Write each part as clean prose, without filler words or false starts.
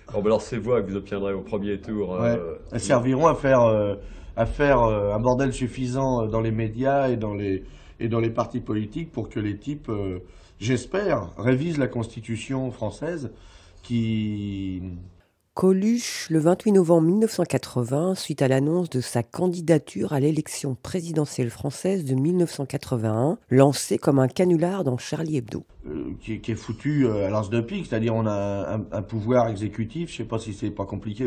Bon, ben alors ces voix que vous obtiendrez au premier tour, Ouais. Elles serviront à faire un bordel suffisant dans les médias et dans les partis politiques pour que les types, j'espère, révisent la Constitution française qui... Coluche, le 28 novembre 1980, suite à l'annonce de sa candidature à l'élection présidentielle française de 1981, lancée comme un canular dans Charlie Hebdo. qui est foutu à l'as de pique, c'est-à-dire on a un pouvoir exécutif, je sais pas si c'est pas compliqué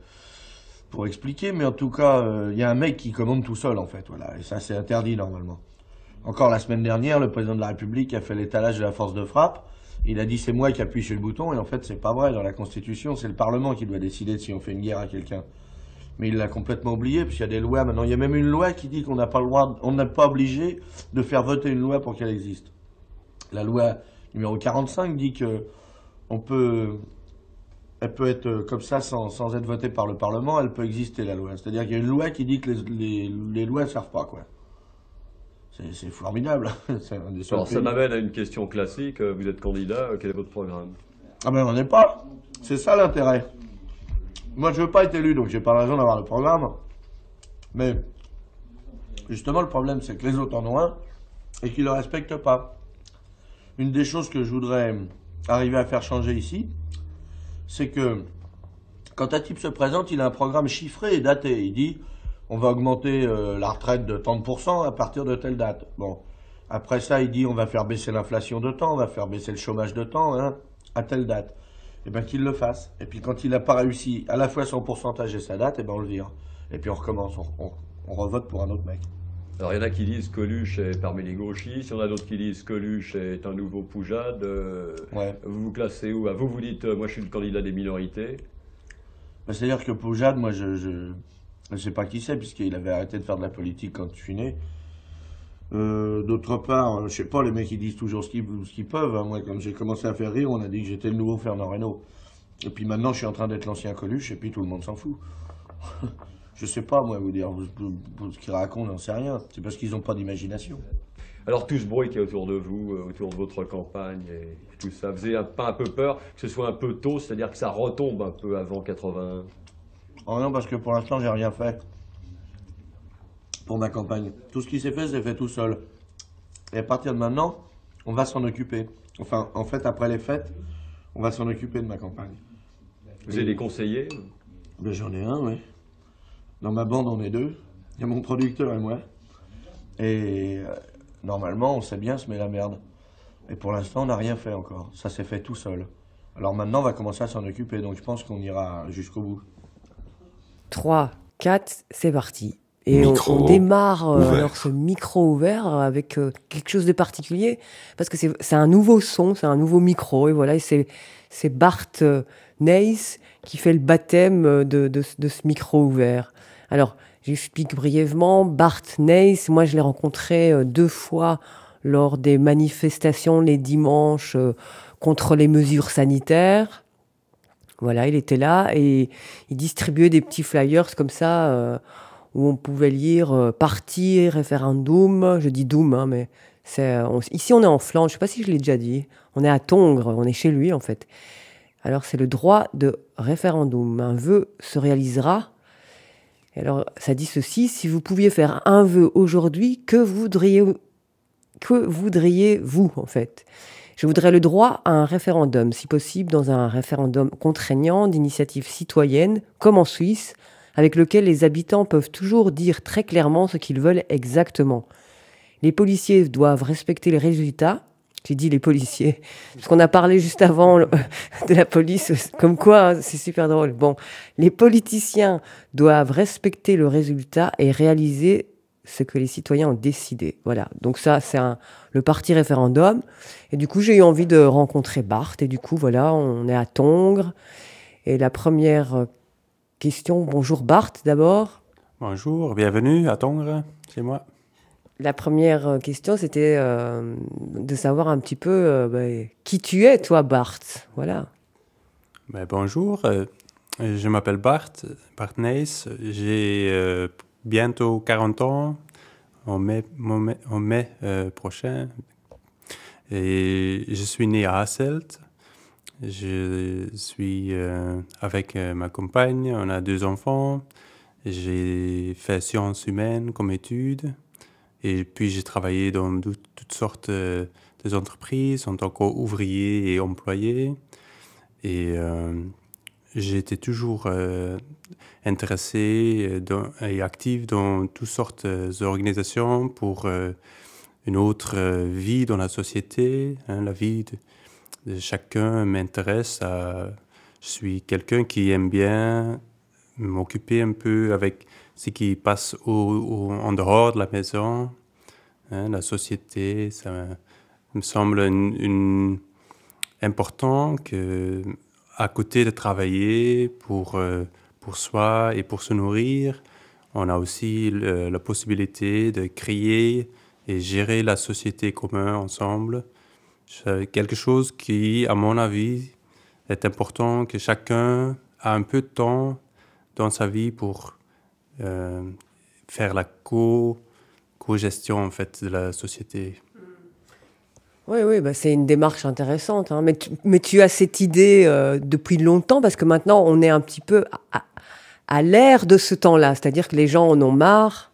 pour expliquer, mais en tout cas, il y a un mec qui commande tout seul en fait, voilà, et ça c'est interdit normalement. Encore la semaine dernière, le président de la République a fait l'étalage de la force de frappe. Il a dit c'est moi qui appuie sur le bouton et en fait c'est pas vrai. Dans la Constitution, c'est le Parlement qui doit décider de si on fait une guerre à quelqu'un. Mais il l'a complètement oublié puisqu'il y a des lois maintenant. Il y a même une loi qui dit qu'on n'a pas le droit, on n'est pas obligé de faire voter une loi pour qu'elle existe. La loi numéro 45 dit que on peut, elle peut être comme ça sans être votée par le Parlement. Elle peut exister la loi. C'est-à-dire qu'il y a une loi qui dit que les lois ne servent pas quoi. C'est formidable. C'est un des seuls alors ça pays. m'amène à une question classique. Vous êtes candidat, quel est votre programme? Ah ben on n'est pas. C'est ça l'intérêt. Moi je veux pas être élu, donc j'ai pas raison d'avoir le programme. Mais justement le problème c'est que les autres en ont un et qu'ils le respectent pas. Une des choses que je voudrais arriver à faire changer ici, c'est que quand un type se présente, il a un programme chiffré et daté. Il dit on va augmenter la retraite de tant de pourcents à partir de telle date. Bon. Après ça, il dit on va faire baisser l'inflation de temps, on va faire baisser le chômage de temps, hein, à telle date. Et bien qu'il le fasse. Et puis quand il n'a pas réussi à la fois son pourcentage et sa date, et ben on le vire. Et puis on recommence, on revote pour un autre mec. Alors il y en a qui disent Coluche est parmi les gauchistes, il y en a d'autres qui disent Coluche est un nouveau Poujade. Ouais. Vous vous classez où? Ah, vous vous dites moi je suis le candidat des minorités. Ben, c'est-à-dire que Poujade, moi je sais pas qui c'est, puisqu'il avait arrêté de faire de la politique quand je suis né. D'autre part, je sais pas, les mecs ils disent toujours ce qu'ils peuvent, hein. Moi, quand j'ai commencé à faire rire, on a dit que j'étais le nouveau Fernand Reynaud. Et puis maintenant, je suis en train d'être l'ancien Coluche, et puis tout le monde s'en fout. Je sais pas, moi, vous dire, ce qu'ils racontent, j'en sais rien. C'est parce qu'ils ont pas d'imagination. Alors tout ce bruit qui est autour de vous, autour de votre campagne et tout ça, vous avez pas un peu peur que ce soit un peu tôt, c'est-à-dire que ça retombe un peu avant 81? Oh non, parce que pour l'instant, j'ai rien fait pour ma campagne. Tout ce qui s'est fait tout seul. Et à partir de maintenant, on va s'en occuper. Enfin, en fait, après les fêtes, on va s'en occuper de ma campagne. Vous avez des conseillers? Ben, j'en ai un, oui. Dans ma bande, on est deux. Il y a mon producteur et moi. Et normalement, on sait bien se met la merde. Et pour l'instant, on n'a rien fait encore. Ça s'est fait tout seul. Alors maintenant, on va commencer à s'en occuper. Donc je pense qu'on ira jusqu'au bout. 3, 4, c'est parti. Et on Micro démarre alors ce ouvert. micro ouvert avec quelque chose de particulier, parce que c'est un nouveau son, c'est un nouveau micro, et voilà, et c'est Bart Neyss qui fait le baptême de ce micro ouvert. Alors, j'explique brièvement, Bart Neyss, moi je l'ai rencontré 2 fois lors des manifestations les dimanches contre les mesures sanitaires. Voilà, il était là et il distribuait des petits flyers comme ça où on pouvait lire parti référendum. Je dis doom, hein, mais ici on est en Flandre. Je sais pas si je l'ai déjà dit. On est à Tongres, on est chez lui en fait. Alors c'est le droit de référendum. Un vœu se réalisera. Et alors ça dit ceci: si vous pouviez faire un vœu aujourd'hui, que voudriez-vous en fait? Je voudrais le droit à un référendum, si possible dans un référendum contraignant d'initiative citoyenne, comme en Suisse, avec lequel les habitants peuvent toujours dire très clairement ce qu'ils veulent exactement. Les policiers doivent respecter les résultats. J'ai dit les policiers, parce qu'on a parlé juste avant de la police, comme quoi, hein, c'est super drôle. Bon, les politiciens doivent respecter le résultat et réaliser ce que les citoyens ont décidé. Voilà, donc ça, c'est le parti référendum. Et du coup, j'ai eu envie de rencontrer Bart. Et du coup, voilà, on est à Tongres. Et la première question, bonjour Bart d'abord. Bonjour, bienvenue à Tongres, c'est moi. La première question, c'était de savoir un petit peu qui tu es, toi, Bart. Voilà. Ben, bonjour, je m'appelle Bart Neyss, j'ai bientôt 40 ans, en mai prochain, et je suis né à Hasselt. Je suis avec ma compagne, on a 2 enfants. J'ai fait sciences humaines comme études. Et puis j'ai travaillé dans toutes sortes d'entreprises en tant qu'ouvrier et employé. Et j'ai été toujours intéressé et actif dans toutes sortes d'organisations pour une autre vie dans la société. La vie de chacun m'intéresse. Je suis quelqu'un qui aime bien m'occuper un peu avec ce qui passe en dehors de la maison. La société, ça me semble important que, à côté de travailler pour soi et pour se nourrir, on a aussi la possibilité de créer et gérer la société commun ensemble. C'est quelque chose qui, à mon avis, est important que chacun a un peu de temps dans sa vie pour faire la co-gestion en fait, de la société. Oui, oui, bah c'est une démarche intéressante, hein. Mais tu as cette idée depuis longtemps, parce que maintenant, on est un petit peu à l'ère de ce temps-là. C'est-à-dire que les gens en ont marre.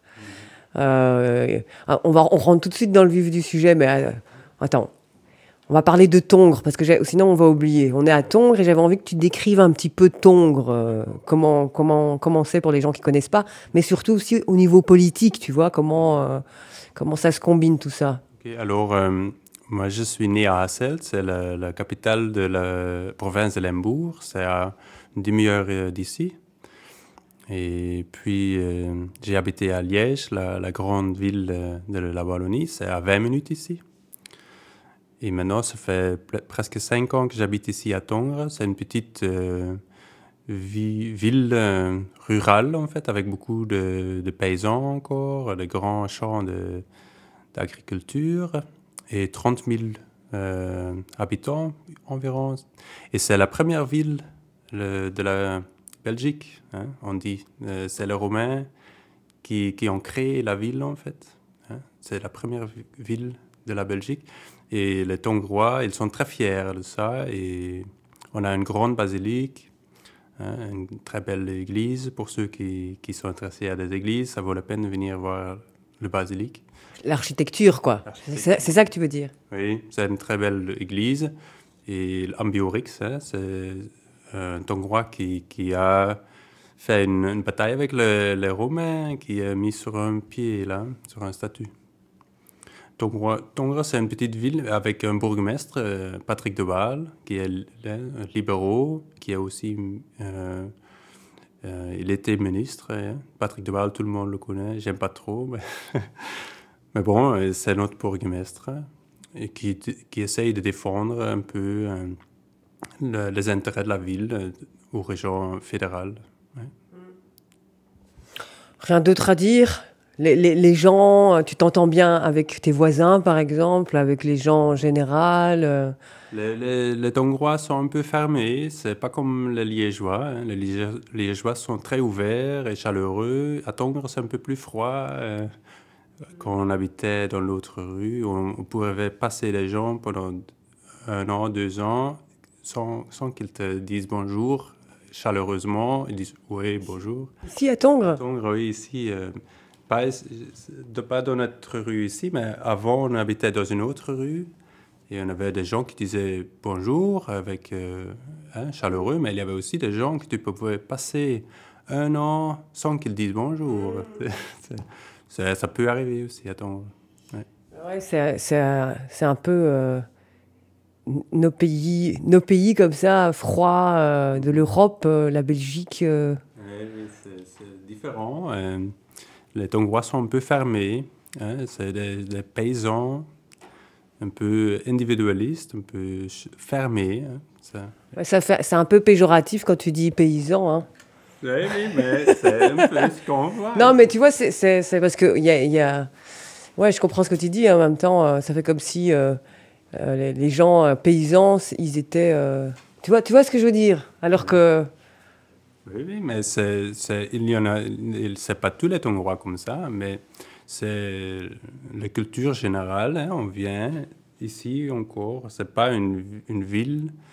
On rentre tout de suite dans le vif du sujet, mais attends. On va parler de Tongres, parce que sinon on va oublier. On est à Tongres et j'avais envie que tu décrives un petit peu Tongres, comment c'est pour les gens qui connaissent pas, mais surtout aussi au niveau politique, tu vois, comment ça se combine tout ça. Okay, alors, moi je suis né à Hasselt, c'est la capitale de la province de Limbourg, c'est à une demi-heure d'ici. Et puis j'ai habité à Liège, la grande ville de la Wallonie, c'est à 20 minutes ici. Et maintenant, ça fait presque 5 ans que j'habite ici à Tongres. C'est une petite ville rurale, en fait, avec beaucoup de paysans encore, de grands champs d'agriculture et 30 000 habitants environ. Et c'est la première ville de la Belgique, hein, on dit. C'est les Romains qui ont créé la ville, en fait. Hein. C'est la première ville de la Belgique. Et les Tongrois, ils sont très fiers de ça. Et on a une grande basilique, hein, une très belle église. Pour ceux qui sont intéressés à des églises, ça vaut la peine de venir voir le basilique. L'architecture, quoi. C'est ça que tu veux dire? Oui, c'est une très belle église. Et l'Ambiorix, hein, c'est un Tongrois qui a fait une bataille avec les Romains, qui a mis sur un pied, là, sur un statut. Tongres, c'est une petite ville avec un bourgmestre, Patrick de Waal, qui est libéraux, qui est aussi... il était ministre. Hein. Patrick de Waal, tout le monde le connaît. J'aime pas trop, mais bon, c'est notre bourgmestre et qui essaye de défendre un peu les intérêts de la ville aux régions fédérales. Ouais. Rien d'autre à dire? Les gens, tu t'entends bien avec tes voisins, par exemple, avec les gens en général? Les Tongrois sont un peu fermés, c'est pas comme les Liégeois. Hein. Les Liégeois sont très ouverts et chaleureux. À Tongres, c'est un peu plus froid. Quand on habitait dans l'autre rue, on pouvait passer les gens pendant 1 an, 2 ans, sans qu'ils te disent bonjour chaleureusement. Ils disent oui, bonjour. Ici, à Tongres? À Tongres, oui, ici. Pas dans notre rue ici, mais avant, on habitait dans une autre rue. Et on avait des gens qui disaient bonjour avec chaleureux, mais il y avait aussi des gens que tu pouvais passer 1 an sans qu'ils disent bonjour. Ça peut arriver aussi, attends. Ouais. Ouais, c'est un peu nos pays comme ça, froids de l'Europe, la Belgique. Oui, c'est différent. Les Tongrois sont un peu fermés. Hein, c'est des paysans un peu individualistes, un peu fermés. Hein, ça. Ouais, c'est un peu péjoratif quand tu dis paysan, hein. Oui, mais c'est un peu ce qu'on voit. Non, mais tu vois, c'est parce que il y a... Ouais, je comprends ce que tu dis. En même temps, ça fait comme si les gens paysans, ils étaient... Tu vois ce que je veux dire? Alors que... Oui, mais il y en a... C'est pas tous les Tongrois comme ça, mais c'est la culture générale. Hein, on vient ici encore. C'est pas une ville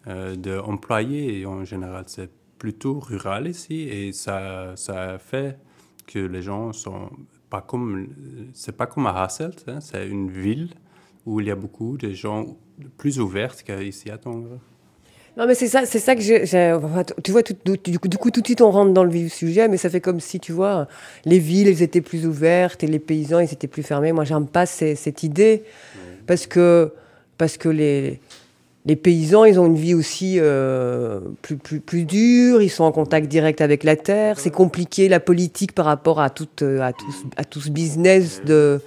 d'employés en général. C'est plutôt rural ici et ça fait que les gens sont pas comme... C'est pas comme à Hasselt, hein, c'est une ville où il y a beaucoup de gens plus ouverts qu'ici à Tongres. Non, mais c'est ça que enfin, tu vois, du coup, tout de suite, on rentre dans le vif du sujet, mais ça fait comme si, tu vois, les villes, elles étaient plus ouvertes et les paysans, ils étaient plus fermés. Moi, j'aime pas cette idée, parce que les paysans, ils ont une vie aussi plus dure, ils sont en contact direct avec la terre, c'est compliqué, la politique, par rapport à tout ce business de...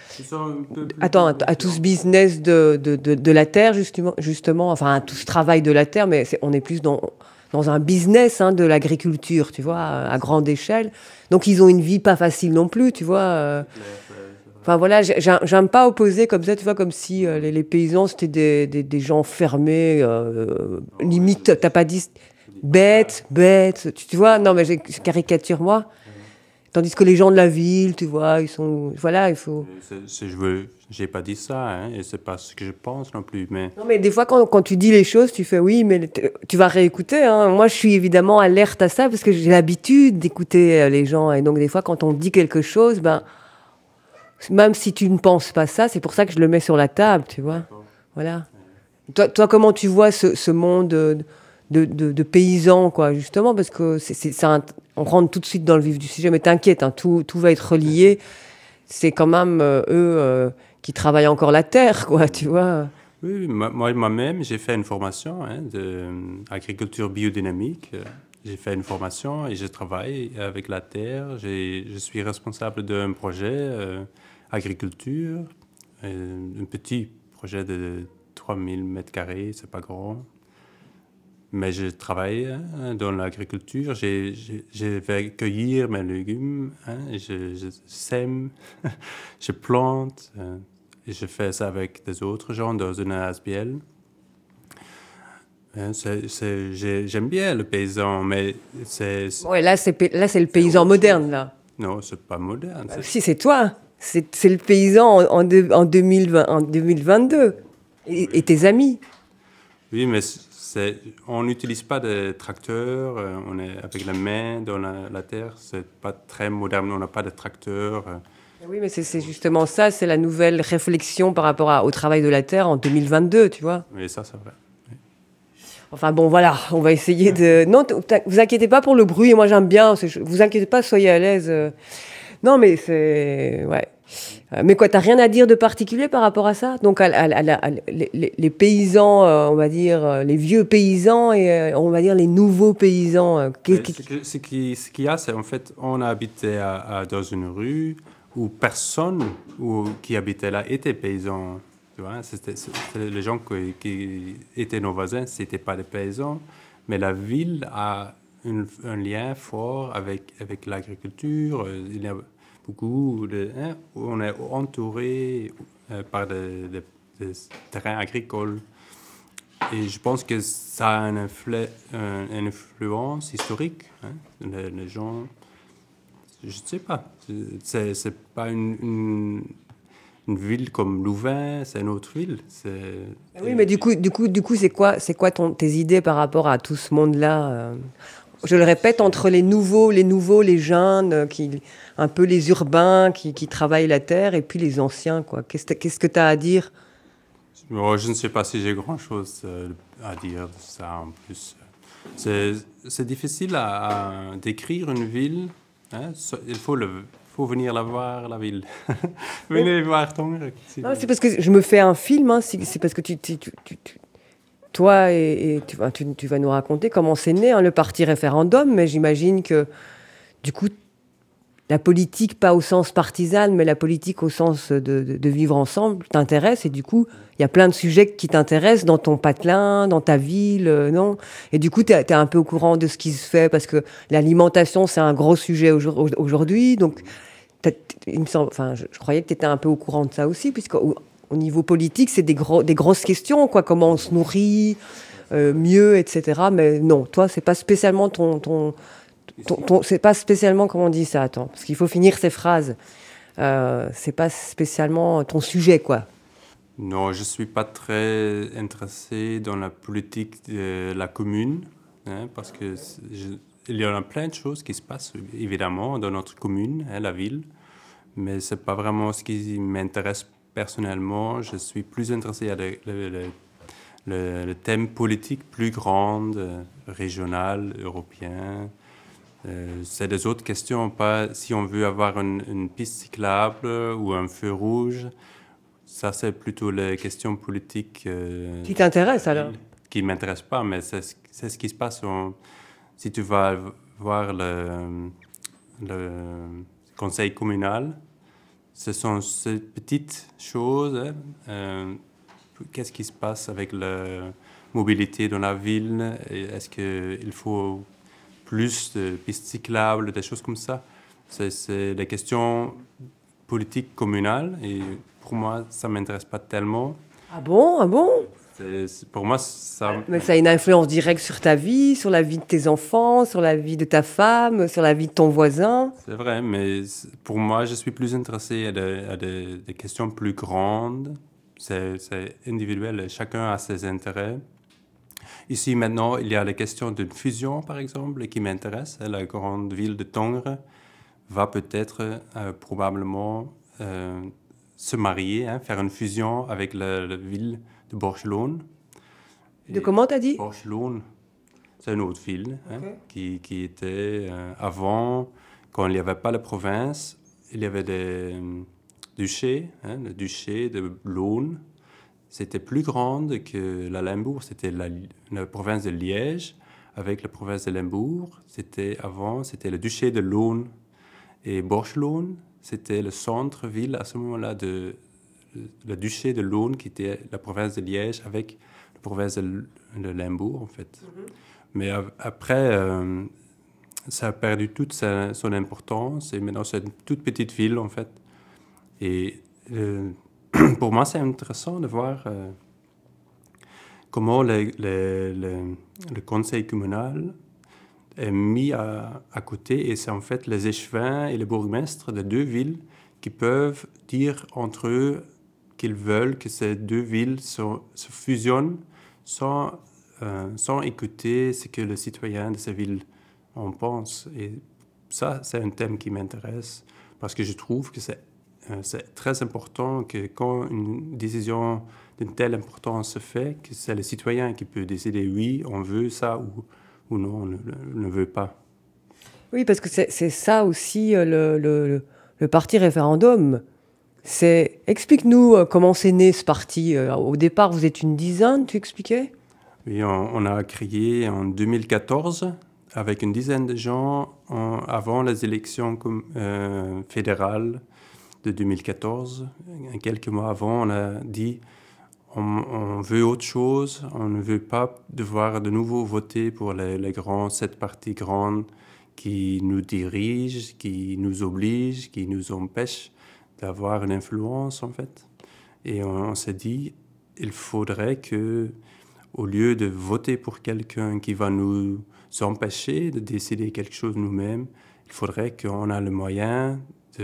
à tout ce business de la terre, justement, enfin, à tout ce travail de la terre, mais on est plus dans un business, hein, de l'agriculture, tu vois, à grande échelle. Donc, ils ont une vie pas facile non plus, tu vois. Enfin, voilà, j'aime pas opposer comme ça, tu vois, comme si les paysans, c'était des gens fermés, limite, t'as pas dit bêtes, tu vois, non, mais je caricature, moi. Tandis que les gens de la ville, tu vois, ils sont... Voilà, il faut... J'ai pas dit ça, hein, et c'est pas ce que je pense non plus, mais... Non, mais des fois, quand tu dis les choses, tu fais oui, mais tu vas réécouter, hein. Moi, je suis évidemment alerte à ça, parce que j'ai l'habitude d'écouter les gens. Et donc, des fois, quand on dit quelque chose, ben, même si tu ne penses pas ça, c'est pour ça que je le mets sur la table, tu vois. Voilà. Toi, comment tu vois ce monde de paysans, quoi, justement, parce que on rentre tout de suite dans le vif du sujet, mais t'inquiète, hein, tout va être relié. C'est quand même eux qui travaillent encore la terre, quoi, tu vois. Oui, moi-même, j'ai fait une formation, hein, d'agriculture biodynamique. J'ai fait une formation et je travaille avec la terre. Je suis responsable d'un projet agriculture, un petit projet de 3000 mètres carrés, c'est pas grand. Mais je travaille, hein, dans l'agriculture, je vais cueillir mes légumes, hein, et je sème, je plante, et je fais ça avec des autres gens dans une ASBL. Hein, j'aime bien le paysan, mais Ouais, là, c'est le paysan moderne, là. Non, c'est pas moderne. Si, c'est toi. C'est le paysan en 2020, en 2022. Et tes amis. Oui, mais on n'utilise pas de tracteurs, on est avec la main dans la terre, c'est pas très moderne, on n'a pas de tracteurs. Oui, mais c'est justement ça, c'est la nouvelle réflexion par rapport au travail de la terre en 2022, tu vois. Oui, ça, c'est vrai. Oui. Enfin bon, voilà, on va essayer de... Non, vous inquiétez pas pour le bruit, moi j'aime bien, vous inquiétez pas, soyez à l'aise. Non, mais c'est... Ouais. Mais quoi, t'as rien à dire de particulier par rapport à ça? Donc, les paysans, on va dire, les vieux paysans et on va dire les nouveaux paysans. Ce qu'il y a, c'est en fait, on a habité dans une rue où personne qui habitait là était paysan. Tu vois, c'était les gens qui étaient nos voisins, c'était pas des paysans, mais la ville a un lien fort avec l'agriculture. Il y a beaucoup on est entouré par des terrains agricoles. Et je pense que ça a une influence historique. Hein. Les gens, je ne sais pas, c'est pas une ville comme Louvain, c'est une autre ville. Oui, mais du coup, c'est quoi tes idées par rapport à tout ce monde-là? Je le répète, entre les nouveaux, les jeunes, un peu les urbains qui travaillent la terre, et puis les anciens, quoi. Qu'est-ce que tu as à dire? Je ne sais pas si j'ai grand-chose à dire de ça en plus. C'est difficile à décrire une ville. Hein? Il faut venir la voir, la ville. Venez voir Tongres. Non, c'est parce que je me fais un film. Hein, c'est parce que toi et tu vas nous raconter comment c'est né, hein, le parti référendum. Mais j'imagine que du coup, la politique, pas au sens partisan, mais la politique au sens de vivre ensemble, t'intéresse. Et du coup, il y a plein de sujets qui t'intéressent dans ton patelin, dans ta ville, non? Et du coup, t'es un peu au courant de ce qui se fait, parce que l'alimentation, c'est un gros sujet aujourd'hui. Donc, il me semble, enfin, je croyais que tu étais un peu au courant de ça aussi, puisque au niveau politique, c'est des grosses questions, quoi. Comment on se nourrit mieux, etc. Mais non, toi, c'est pas spécialement c'est pas spécialement, comment on dit ça, attends, parce qu'il faut finir ces phrases. C'est pas spécialement ton sujet, quoi. Non, je ne suis pas très intéressé dans la politique de la commune, hein, parce que il y en a plein de choses qui se passent, évidemment, dans notre commune, hein, la ville, mais ce n'est pas vraiment ce qui m'intéresse personnellement. Je suis plus intéressé à le thème politique plus grand, régional, européen. C'est des autres questions, pas si on veut avoir une piste cyclable ou un feu rouge. Ça, c'est plutôt les questions politiques Qui t'intéresse alors? qui ne m'intéressent pas, mais c'est ce qui se passe. Si tu vas voir le conseil communal, ce sont ces petites choses. Hein, qu'est-ce qui se passe avec la mobilité dans la ville? Est-ce qu'il faut plus de pistes cyclables, des choses comme ça? C'est des questions politiques communales et pour moi, ça ne m'intéresse pas tellement. Ah bon? Ah bon? Pour moi, ça... Mais ça a une influence directe sur ta vie, sur la vie de tes enfants, sur la vie de ta femme, sur la vie de ton voisin. C'est vrai, mais pour moi, je suis plus intéressé à des questions plus grandes. C'est individuel, chacun a ses intérêts. Ici, maintenant, il y a la question d'une fusion, par exemple, qui m'intéresse. La grande ville de Tongres va peut-être, probablement, se marier, hein, faire une fusion avec la ville de Borchelone. De comment t'as dit? Borchelone, c'est une autre ville, hein, Ok. qui était avant, quand il n'y avait pas la province, il y avait des duchés, hein, le duché de Loon. C'était plus grande que la Limbourg, c'était la province de Liège avec la province de Limbourg. Avant, c'était le duché de Loon. Et Borchelone, c'était le centre-ville à ce moment-là le duché de Loon, qui était la province de Liège avec la province de Limbourg, en fait. Mm-hmm. Mais après, ça a perdu toute son importance et maintenant c'est une toute petite ville, en fait. Et pour moi, c'est intéressant de voir comment le conseil communal est mis à côté, et c'est en fait les échevins et les bourgmestres de deux villes qui peuvent dire entre eux qu'ils veulent que ces deux villes se fusionnent sans écouter ce que les citoyens de ces villes en pensent. Et ça, c'est un thème qui m'intéresse parce que je trouve que c'est très important que quand une décision d'une telle importance se fait, que c'est le citoyen qui peut décider oui, on veut ça ou non, on ne veut pas. Oui, parce que c'est ça aussi le parti référendum. Explique-nous comment c'est né ce parti. Au départ, vous êtes une dizaine, tu expliquais? Oui, on a créé en 2014 avec une dizaine de gens avant les élections fédérales de 2014. Quelques mois avant, on a dit on veut autre chose, on ne veut pas devoir de nouveau voter pour les sept partis grands qui nous dirigent, qui nous obligent, qui nous empêchent d'avoir une influence, en fait. Et on s'est dit, il faudrait que, au lieu de voter pour quelqu'un qui va nous empêcher de décider quelque chose nous-mêmes, il faudrait qu'on ait le moyen,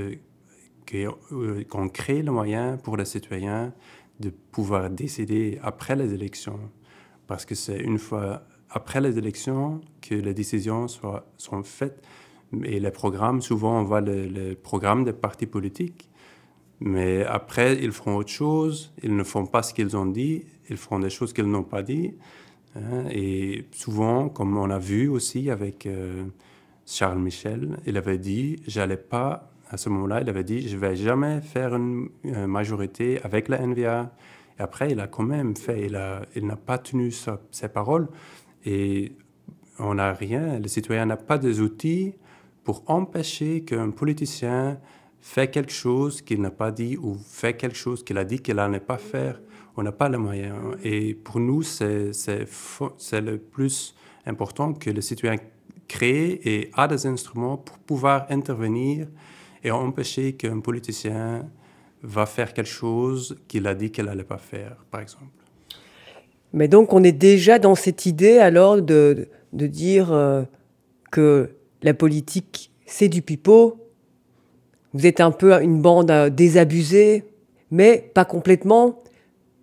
qu'on crée le moyen pour les citoyens de pouvoir décider après les élections. Parce que c'est une fois après les élections que les décisions sont faites. Et les programmes, souvent on voit le programme des partis politiques, mais après ils feront autre chose, ils ne font pas ce qu'ils ont dit, ils feront des choses qu'ils n'ont pas dit. Hein, et souvent, comme on a vu aussi avec Charles Michel, il avait dit, à ce moment-là, il avait dit, je ne vais jamais faire une majorité avec la NVA. Et après, il a quand même fait, il n'a pas tenu ses paroles. Et on n'a rien, le citoyen n'a pas des outils pour empêcher qu'un politicien fait quelque chose qu'il n'a pas dit ou fait quelque chose qu'il a dit qu'il n'allait pas faire. On n'a pas les moyens. Et pour nous, c'est le plus important que le citoyen crée et a des instruments pour pouvoir intervenir et empêcher qu'un politicien va faire quelque chose qu'il a dit qu'il n'allait pas faire, par exemple. Mais donc, on est déjà dans cette idée, alors, de dire que la politique, c'est du pipeau. Vous êtes un peu une bande désabusée, mais pas complètement.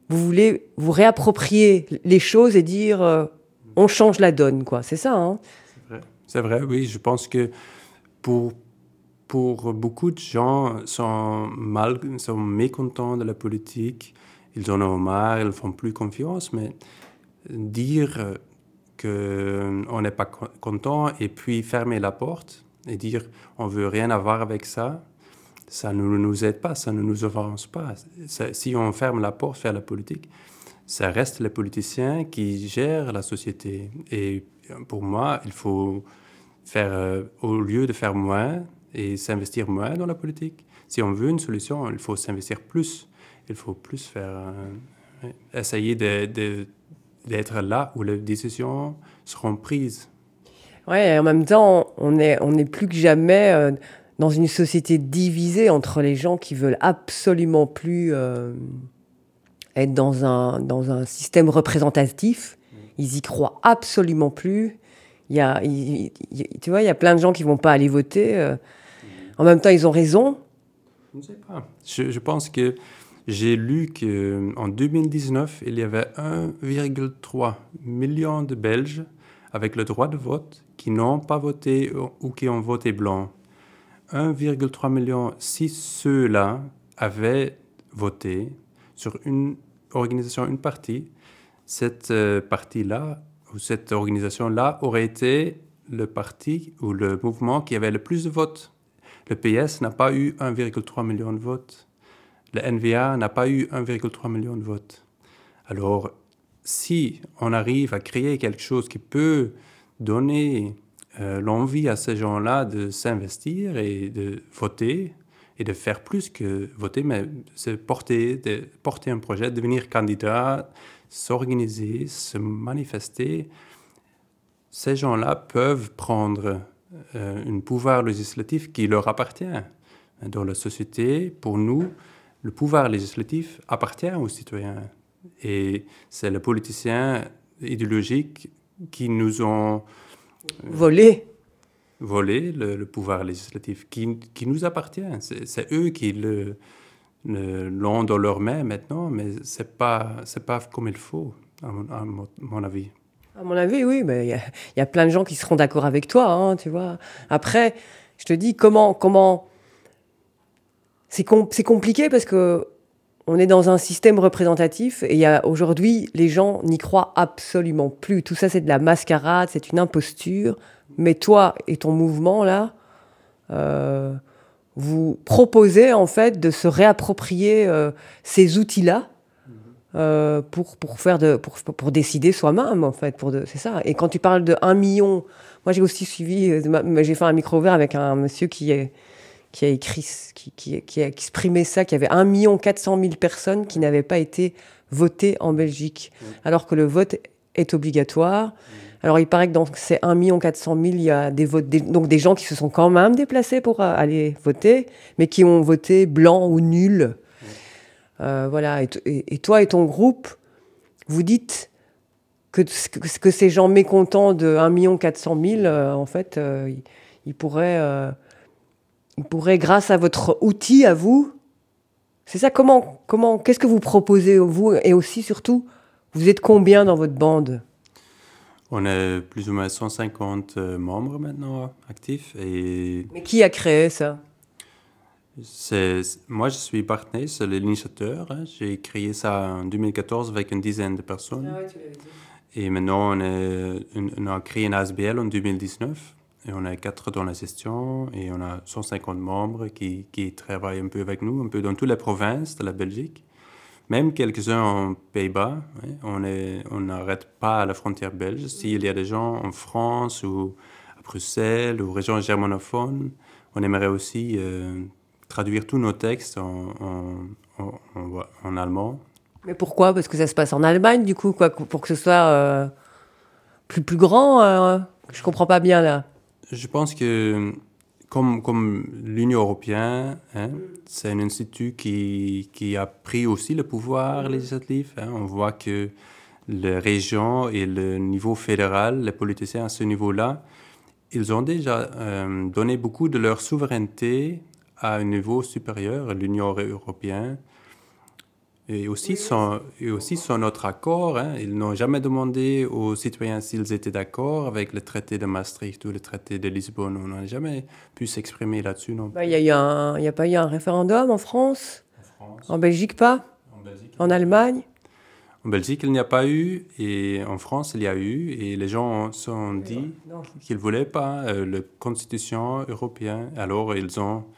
vous voulez vous réapproprier les choses et dire on change la donne, quoi. C'est ça, hein? C'est vrai, oui. Je pense que pour beaucoup de gens sont mécontents de la politique, ils en ont marre, ils ne font plus confiance, mais dire qu'on n'est pas content et puis fermer la porte et dire on ne veut rien avoir avec ça, ça ne nous aide pas, ça ne nous avance pas. Si on ferme la porte vers la politique, ça reste les politiciens qui gèrent la société. Et pour moi, il faut faire, au lieu de faire moins et s'investir moins dans la politique, si on veut une solution, il faut s'investir plus. Il faut plus faire, essayer d'être là où les décisions seront prises. Ouais, et en même temps, on est plus que jamais dans une société divisée entre les gens qui veulent absolument plus être dans un système représentatif. Ils y croient absolument plus. Tu vois, il y a plein de gens qui vont pas aller voter. En même temps, ils ont raison. Je ne sais pas. Je pense que j'ai lu qu'en 2019, il y avait 1,3 million de Belges avec le droit de vote qui n'ont pas voté ou qui ont voté blanc. 1,3 million, si ceux-là avaient voté sur une organisation, une partie, cette partie-là, ou cette organisation-là aurait été le parti ou le mouvement qui avait le plus de votes. Le PS n'a pas eu 1,3 million de votes. Le NVA n'a pas eu 1,3 million de votes. Alors, si on arrive à créer quelque chose qui peut donner l'envie à ces gens-là de s'investir et de voter, et de faire plus que voter, mais de porter un projet, devenir candidat, s'organiser, se manifester, ces gens-là peuvent prendre un pouvoir législatif qui leur appartient. Dans la société, pour nous, le pouvoir législatif appartient aux citoyens. Et c'est les politiciens idéologiques qui nous ont Volé. volé le pouvoir législatif, qui nous appartient. C'est eux qui l'ont dans leurs mains maintenant, mais c'est pas comme il faut, à mon avis. À mon avis, oui, mais il y a plein de gens qui seront d'accord avec toi, hein, tu vois. Après, je te dis, comment... C'est compliqué parce que on est dans un système représentatif et aujourd'hui, les gens n'y croient absolument plus. Tout ça, c'est de la mascarade, c'est une imposture. Mais toi et ton mouvement, là, vous proposez, en fait, de se réapproprier ces outils-là pour décider soi-même, en fait. C'est ça. Et quand tu parles de 1 million... Moi, j'ai aussi suivi... j'ai fait un micro ouvert avec un monsieur qui a exprimé ça, qu'il y avait 1 400 000 personnes qui n'avaient pas été votées en Belgique, alors que le vote est obligatoire. Alors, il paraît que dans ces 1 400 000, il y a donc des gens qui se sont quand même déplacés pour aller voter, mais qui ont voté blanc ou nul. Voilà. Et toi et ton groupe, vous dites que ces gens mécontents de 1 400 000, en fait, ils pourraient, grâce à votre outil, à vous, c'est ça, qu'est-ce que vous proposez, vous, et aussi, surtout, vous êtes combien dans votre bande? On est plus ou moins 150 membres maintenant actifs. Mais qui a créé ça? Moi, je suis Bartney, c'est l'initiateur. Hein. J'ai créé ça en 2014 avec une dizaine de personnes. Ah ouais, tu l'avais dit. Et maintenant, on a créé une ASBL en 2019. Et on a 4 dans la gestion et on a 150 membres qui travaillent un peu avec nous, un peu dans toutes les provinces de la Belgique. Même quelques-uns en Pays-Bas. Ouais. On n'arrête pas à la frontière belge. S'il y a des gens en France ou à Bruxelles ou région germanophone, on aimerait aussi traduire tous nos textes en allemand. Mais pourquoi? Parce que ça se passe en Allemagne, du coup, quoi, pour que ce soit plus grand. Je comprends pas bien, là. Je pense que, comme l'Union européenne, hein, c'est un institut qui a pris aussi le pouvoir législatif. Hein. On voit que les régions et le niveau fédéral, les politiciens à ce niveau-là, ils ont déjà donné beaucoup de leur souveraineté à un niveau supérieur, l'Union européenne. Et aussi, sans notre accord, hein, ils n'ont jamais demandé aux citoyens s'ils étaient d'accord avec le traité de Maastricht ou le traité de Lisbonne. On n'a jamais pu s'exprimer là-dessus non plus. Il y a pas eu un référendum en France? En France, En Belgique pas? en Belgique, En Allemagne? En Belgique, il n'y a pas eu, et en France, il y a eu, et les gens se sont dit Non. qu'ils ne voulaient pas la constitution européenne. Alors, ils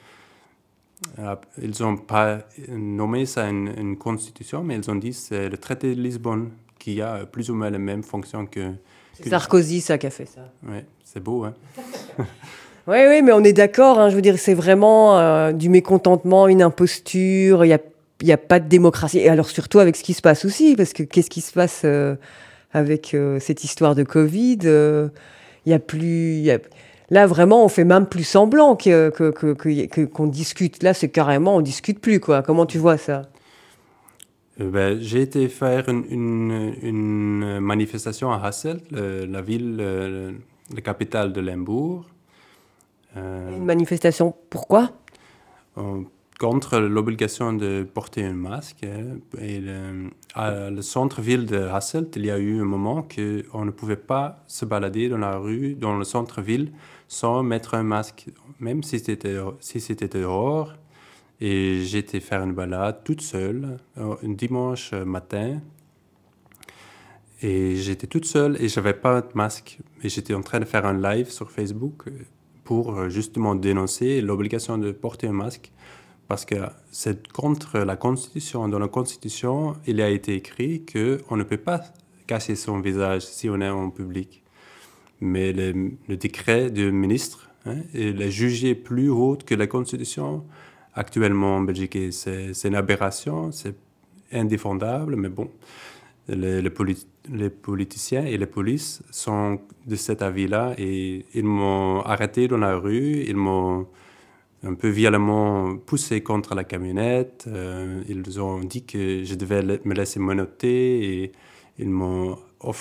ont pas nommé ça une constitution, mais ils ont dit que c'est le traité de Lisbonne qui a plus ou moins les mêmes fonctions que... C'est Sarkozy, ça, qui a fait ça. Ouais, c'est beau, hein? Oui, oui, mais on est d'accord. Hein, je veux dire, c'est vraiment du mécontentement, une imposture. Il y a pas de démocratie. Et alors, surtout avec ce qui se passe aussi, parce que qu'est-ce qui se passe avec cette histoire de Covid? Il y a plus... Là, vraiment, on fait même plus semblant qu'on discute. Là, c'est carrément, on discute plus, quoi. Comment tu vois ça? J'ai été faire une manifestation à Hasselt, la ville, la capitale de Limbourg. Une manifestation, pourquoi? Contre l'obligation de porter un masque. Et à le centre-ville de Hasselt, il y a eu un moment qu'on ne pouvait pas se balader dans la rue, dans le centre-ville, sans mettre un masque, même si c'était dehors. Et j'étais faire une balade toute seule, un dimanche matin. Et j'étais toute seule et je n'avais pas de masque. Et j'étais en train de faire un live sur Facebook pour justement dénoncer l'obligation de porter un masque. Parce que c'est contre la Constitution. Dans la Constitution, il a été écrit qu'on ne peut pas cacher son visage si on est en public. Mais le décret du ministre, hein, il est jugé plus haut que la Constitution actuellement en Belgique. Et c'est une aberration, c'est indéfendable, mais bon, les politiciens et les polices sont de cet avis-là et ils m'ont arrêté dans la rue, ils m'ont un peu violemment poussé contre la camionnette. Ils ont dit que je devais me laisser menotter et ils m'ont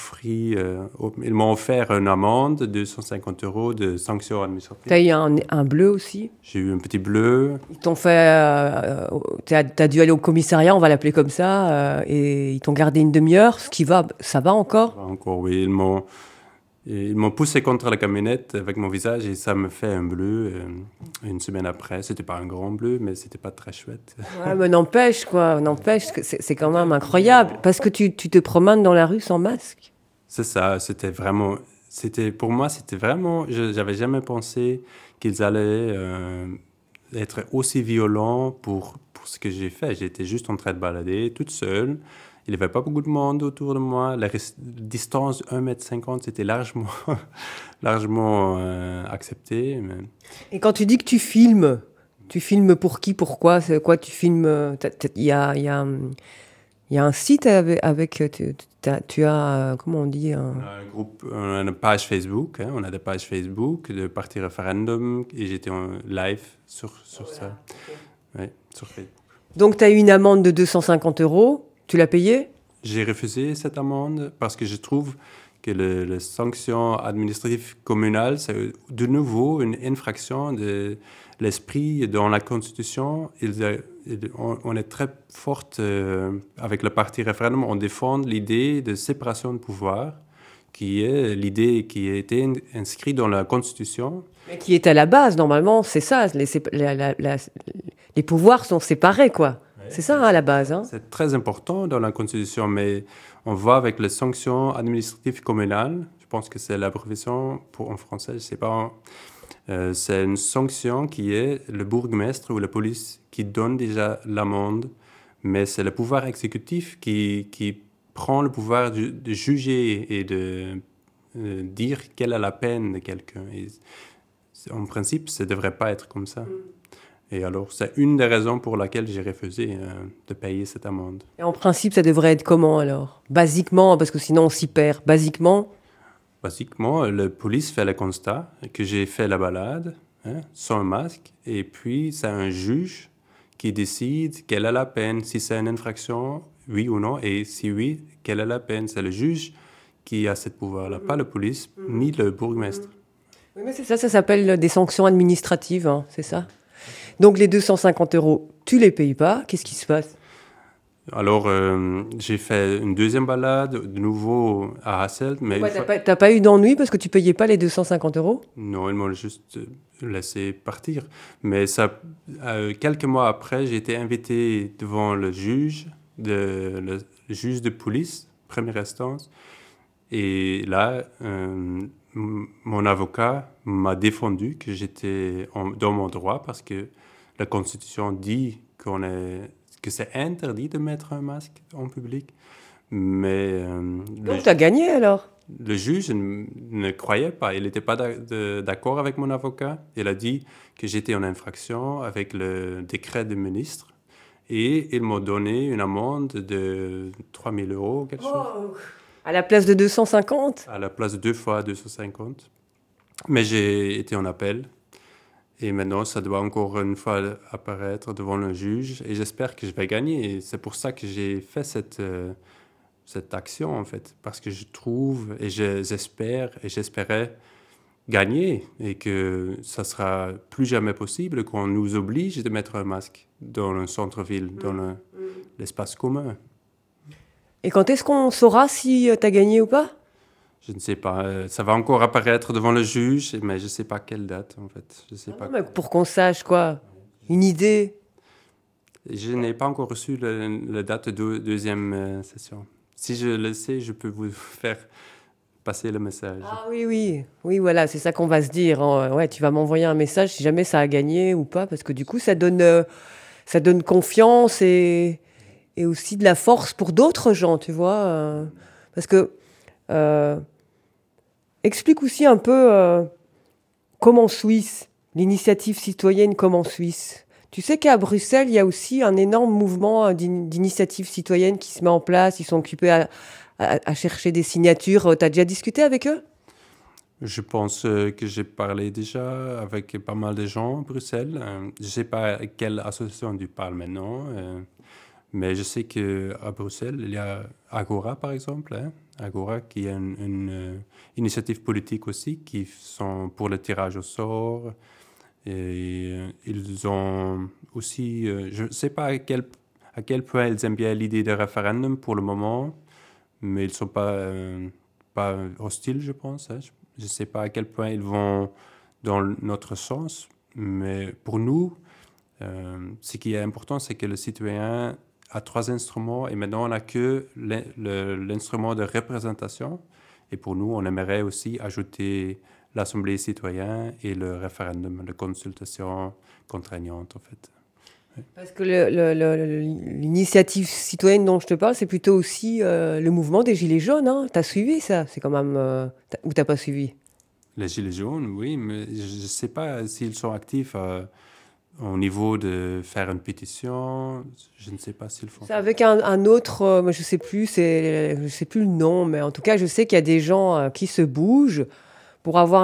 offert une amende de 250 € de sanctions administratives. Tu as eu un bleu aussi? J'ai eu un petit bleu. Ils t'ont fait... t'as dû aller au commissariat, on va l'appeler comme ça, et ils t'ont gardé une demi-heure, ça va encore? Encore, oui. Ils m'ont poussé contre la camionnette avec mon visage et ça me fait un bleu une semaine après. C'était pas un grand bleu, mais c'était pas très chouette. Ouais, mais n'empêche, que c'est quand même incroyable. Parce que tu te promènes dans la rue sans masque. C'est ça, pour moi, c'était vraiment, j'avais jamais pensé qu'ils allaient être aussi violents pour ce que j'ai fait. J'étais juste en train de balader toute seule. Il n'y avait pas beaucoup de monde autour de moi. La distance 1,50 m, c'était largement accepté. Mais... Et quand tu dis que tu filmes pour qui, pourquoi? C'est quoi, tu filmes? Il y a un site avec tu as, comment on dit? Un groupe, on a une page Facebook. Hein, on a des pages Facebook de Parti Référendum et j'étais en live sur ça. Okay. Ouais, sur Facebook. Donc, tu as eu une amende de 250 €. Tu l'as payé? J'ai refusé cette amende parce que je trouve que les sanctions administratives communales, c'est de nouveau une infraction de l'esprit dans la Constitution. On est très forte avec le Parti Référendum. On défend l'idée de séparation de pouvoir, qui est l'idée qui a été inscrite dans la Constitution. Mais qui est à la base, normalement, c'est ça. Les pouvoirs sont séparés, quoi. C'est ça, hein, à la base. Hein. C'est très important dans la Constitution, mais on voit avec les sanctions administratives communales, je pense que c'est l'abréviation en français, je ne sais pas, c'est une sanction qui est le bourgmestre ou la police qui donne déjà l'amende, mais c'est le pouvoir exécutif qui prend le pouvoir de juger et de dire quelle est la peine de quelqu'un. Et en principe, ça ne devrait pas être comme ça. Et alors, c'est une des raisons pour laquelle j'ai refusé de payer cette amende. Et en principe, ça devrait être comment alors? Basiquement, parce que sinon on s'y perd. Basiquement, la police fait le constat que j'ai fait la balade sans masque. Et puis, c'est un juge qui décide quelle est la peine, si c'est une infraction, oui ou non. Et si oui, quelle est la peine? C'est le juge qui a ce pouvoir-là, pas la police, ni le bourgmestre. Oui, mais c'est ça s'appelle des sanctions administratives, hein, c'est ça? Donc les 250 €, tu les payes pas, qu'est-ce qui se passe? Alors, j'ai fait une deuxième balade, de nouveau à Hasselt, mais Ouais, t'as pas eu d'ennui parce que tu payais pas les 250 euros? non, ils m'ont juste laissé partir. Mais ça, quelques mois après, j'ai été invité devant le juge de police, première instance. Et là, mon avocat m'a défendu que j'étais dans mon droit parce que la Constitution dit que c'est interdit de mettre un masque en public. Mais Donc t'as gagné alors? le juge ne croyait pas. Il n'était pas d'accord avec mon avocat. Il a dit que j'étais en infraction avec le décret du ministre. Et il m'a donné une amende de 3 000 euros, quelque chose. Oh. À la place de 250? À la place de 2 fois 250. Mais j'ai été en appel. Et maintenant, ça doit encore une fois apparaître devant le juge. Et j'espère que je vais gagner. Et c'est pour ça que j'ai fait cette action, en fait. Parce que je trouve, et j'espérais gagner. Et que ça sera plus jamais possible qu'on nous oblige de mettre un masque dans le centre-ville, dans l'espace commun. Et quand est-ce qu'on saura si t'as gagné ou pas? Je ne sais pas. Ça va encore apparaître devant le juge, mais je ne sais pas quelle date, en fait. Je sais pas. Non, mais pour qu'on sache, quoi. Une idée. Je n'ai pas encore reçu la date de deuxième session. Si je le sais, je peux vous faire passer le message. Ah oui, oui. Oui, voilà, c'est ça qu'on va se dire. Ouais, tu vas m'envoyer un message si jamais ça a gagné ou pas, parce que du coup, ça donne confiance et aussi de la force pour d'autres gens, tu vois. Parce que... explique aussi un peu comme en Suisse, l'initiative citoyenne comme en Suisse. Tu sais qu'à Bruxelles, il y a aussi un énorme mouvement d'initiative citoyenne qui se met en place. Ils sont occupés à chercher des signatures. Tu as déjà discuté avec eux? Je pense que j'ai parlé déjà avec pas mal de gens à Bruxelles. Je ne sais pas à quelle association tu parles maintenant, mais je sais qu'à Bruxelles, il y a Agora, par exemple. Agora, qui est une initiative politique aussi, qui sont pour le tirage au sort. Et ils ont aussi, je ne sais pas à quel point ils aiment bien l'idée de référendum pour le moment, mais ils ne sont pas hostiles, je pense. Je ne sais pas à quel point ils vont dans notre sens, mais pour nous, ce qui est important, c'est que le citoyen a 3 instruments et maintenant on n'a que l'instrument de représentation. Et pour nous, on aimerait aussi ajouter l'Assemblée citoyenne et le référendum, la consultation contraignante, en fait. Parce que l'initiative citoyenne dont je te parle, c'est plutôt aussi le mouvement des Gilets jaunes. Hein. Tu as suivi ça? C'est quand même... ou tu n'as pas suivi? Les Gilets jaunes, oui, mais je ne sais pas s'ils sont actifs au niveau de faire une pétition. Je ne sais pas s'ils font. C'est avec un autre, je sais plus, je sais plus le nom, mais en tout cas, je sais qu'il y a des gens qui se bougent pour avoir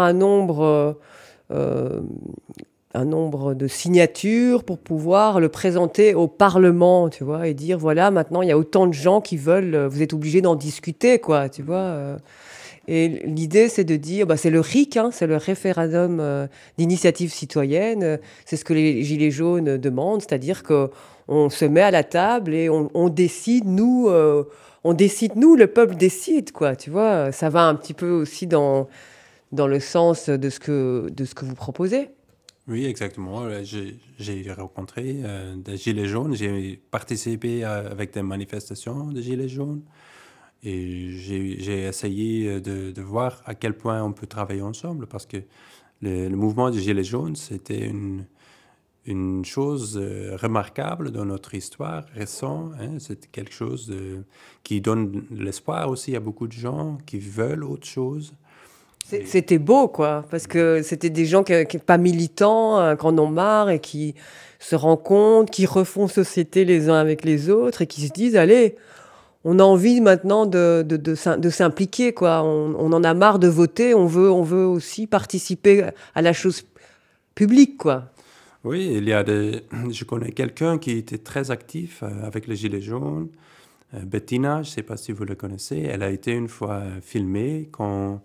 un nombre de signatures pour pouvoir le présenter au Parlement, tu vois, et dire voilà, maintenant il y a autant de gens qui veulent, vous êtes obligés d'en discuter, quoi, tu vois. Et l'idée, c'est de dire, c'est le RIC, hein, c'est le référendum d'initiative citoyenne, c'est ce que les Gilets jaunes demandent, c'est-à-dire qu'on se met à la table et on décide, nous, le peuple décide, quoi, tu vois. Ça va un petit peu aussi dans le sens de ce que vous proposez. Oui, exactement. J'ai rencontré des Gilets jaunes, j'ai participé avec des manifestations de Gilets jaunes. Et j'ai essayé de voir à quel point on peut travailler ensemble parce que le mouvement des Gilets jaunes, c'était une chose remarquable dans notre histoire récente. C'est quelque chose qui donne l'espoir aussi à beaucoup de gens qui veulent autre chose. C'était beau, quoi, parce que c'était des gens qui pas militants, qui en ont marre et qui se rencontrent, qui refont société les uns avec les autres et qui se disent, allez, on a envie maintenant de s'impliquer, quoi. On en a marre de voter, on veut aussi participer à la chose publique, quoi. Oui, je connais quelqu'un qui était très actif avec les Gilets jaunes. Bettina, je ne sais pas si vous le connaissez, elle a été une fois filmée quand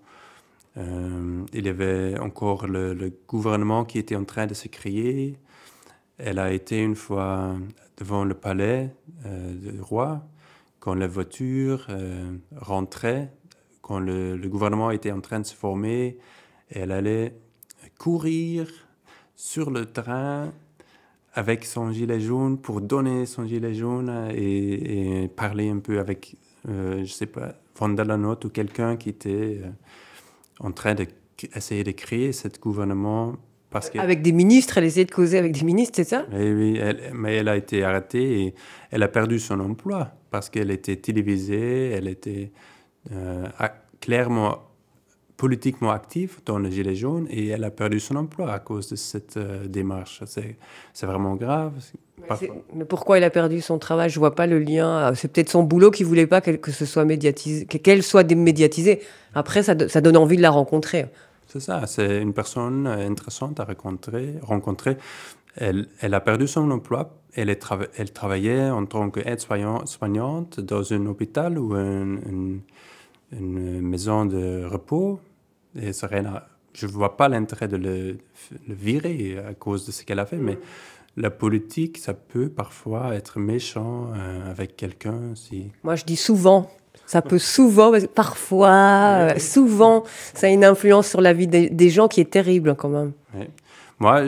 il y avait encore le gouvernement qui était en train de se créer. Elle a été une fois devant le palais du roi, quand la voiture rentrait, quand le gouvernement était en train de se former. Elle allait courir sur le train avec son gilet jaune pour donner son gilet jaune et parler un peu avec, je sais pas, Van der Lanotte ou quelqu'un qui était en train d'essayer de créer ce gouvernement. Parce que, Avec des ministres, elle essayait de causer avec des ministres, c'est ça? oui, mais elle a été arrêtée et elle a perdu son emploi parce qu'elle était télévisée, elle était clairement politiquement active dans le Gilet jaune et elle a perdu son emploi à cause de cette démarche. C'est vraiment grave. Mais pourquoi elle a perdu son travail? Je vois pas le lien. C'est peut-être son boulot qui voulait pas que ce soit médiatisé, qu'elle soit démédiatisée. Après, ça donne envie de la rencontrer. C'est ça, c'est une personne intéressante à rencontrer. Elle a perdu son emploi. Elle travaillait en tant qu'aide-soignante dans un hôpital ou une maison de repos. Et je ne vois pas l'intérêt de le virer à cause de ce qu'elle a fait, mais la politique, ça peut parfois être méchant avec quelqu'un. Moi, je dis souvent. Ça peut souvent, parfois, souvent, ça a une influence sur la vie des gens qui est terrible quand même. Oui. Moi,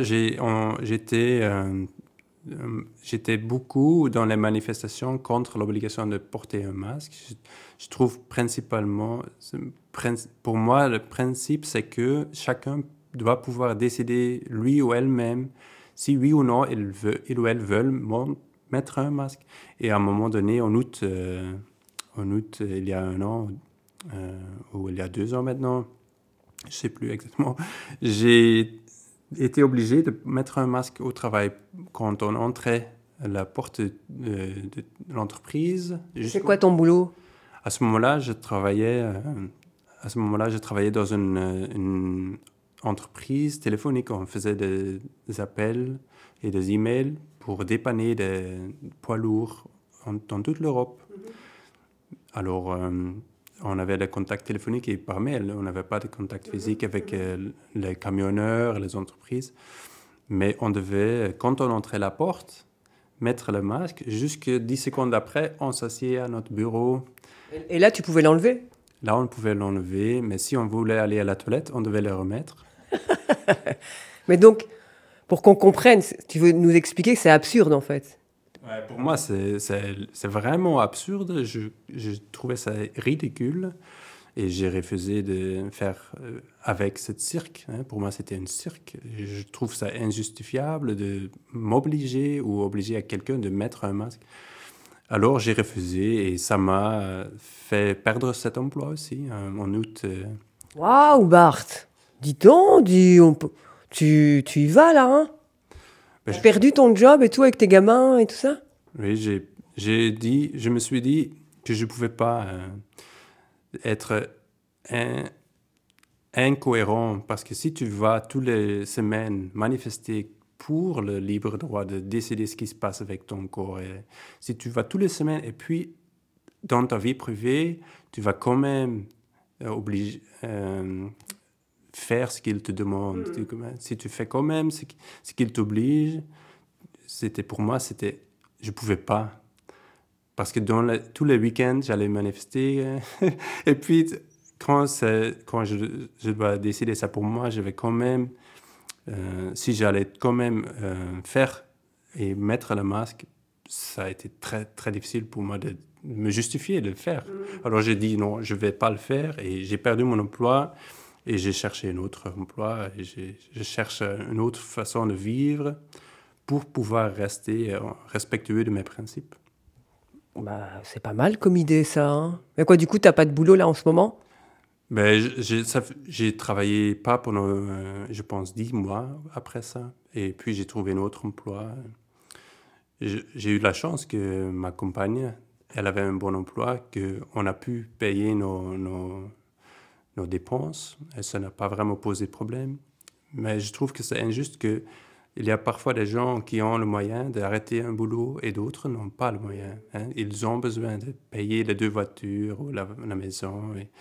j'étais beaucoup dans les manifestations contre l'obligation de porter un masque. Je trouve principalement, pour moi, le principe, c'est que chacun doit pouvoir décider, lui ou elle-même, si oui ou non il ou elle veulent mettre un masque. Et à un moment donné, en août, il y a 1 an, ou il y a 2 ans maintenant, je ne sais plus exactement, j'ai été obligé de mettre un masque au travail quand on entrait à la porte de l'entreprise. C'est quoi ton boulot? À ce moment-là, je travaillais dans une entreprise téléphonique. On faisait des appels et des emails pour dépanner des poids lourds dans toute l'Europe. Alors, on avait des contacts téléphoniques et par mail. On n'avait pas de contact physique avec les camionneurs, les entreprises. Mais on devait, quand on entrait à la porte, mettre le masque. Jusque 10 secondes après, on s'assied à notre bureau. Et là, tu pouvais l'enlever? Là, on pouvait l'enlever, mais si on voulait aller à la toilette, on devait le remettre. Mais donc, pour qu'on comprenne, tu veux nous expliquer que c'est absurde en fait? Ouais, pour moi, c'est vraiment absurde. Je trouvais ça ridicule et j'ai refusé de faire avec ce cirque. Pour moi, c'était un cirque. Je trouve ça injustifiable de m'obliger ou obliger à quelqu'un de mettre un masque. Alors, j'ai refusé et ça m'a fait perdre cet emploi aussi en août. Waouh, Bart! Dis donc, tu y vas là, hein? Tu as perdu ton job et tout avec tes gamins et tout ça? Oui, je me suis dit que je ne pouvais pas être incohérent parce que si tu vas toutes les semaines manifester pour le libre droit de décider ce qui se passe avec ton corps, et si tu vas toutes les semaines et puis dans ta vie privée, tu vas quand même faire ce qu'il te demande. Si tu fais quand même ce qu'il t'oblige, pour moi, je ne pouvais pas. Parce que tous les week-ends, j'allais manifester. Et puis, quand je dois décider ça pour moi, je vais quand même, si j'allais quand même faire et mettre le masque, ça a été très, très difficile pour moi de me justifier de le faire. Alors, j'ai dit non, je ne vais pas le faire et j'ai perdu mon emploi. Et j'ai cherché un autre emploi, et je cherche une autre façon de vivre pour pouvoir rester respectueux de mes principes. Bah, c'est pas mal comme idée, ça. Hein. Mais quoi, du coup, t'as pas de boulot là en ce moment? Ben, j'ai travaillé pas pendant, je pense, 10 mois après ça. Et puis, j'ai trouvé un autre emploi. J'ai eu la chance que ma compagne, elle avait un bon emploi, qu'on a pu payer nos dépenses, et ça n'a pas vraiment posé de problème. Mais je trouve que c'est injuste qu'il y a parfois des gens qui ont le moyen d'arrêter un boulot et d'autres n'ont pas le moyen. Ils ont besoin de payer les 2 voitures ou la maison. Et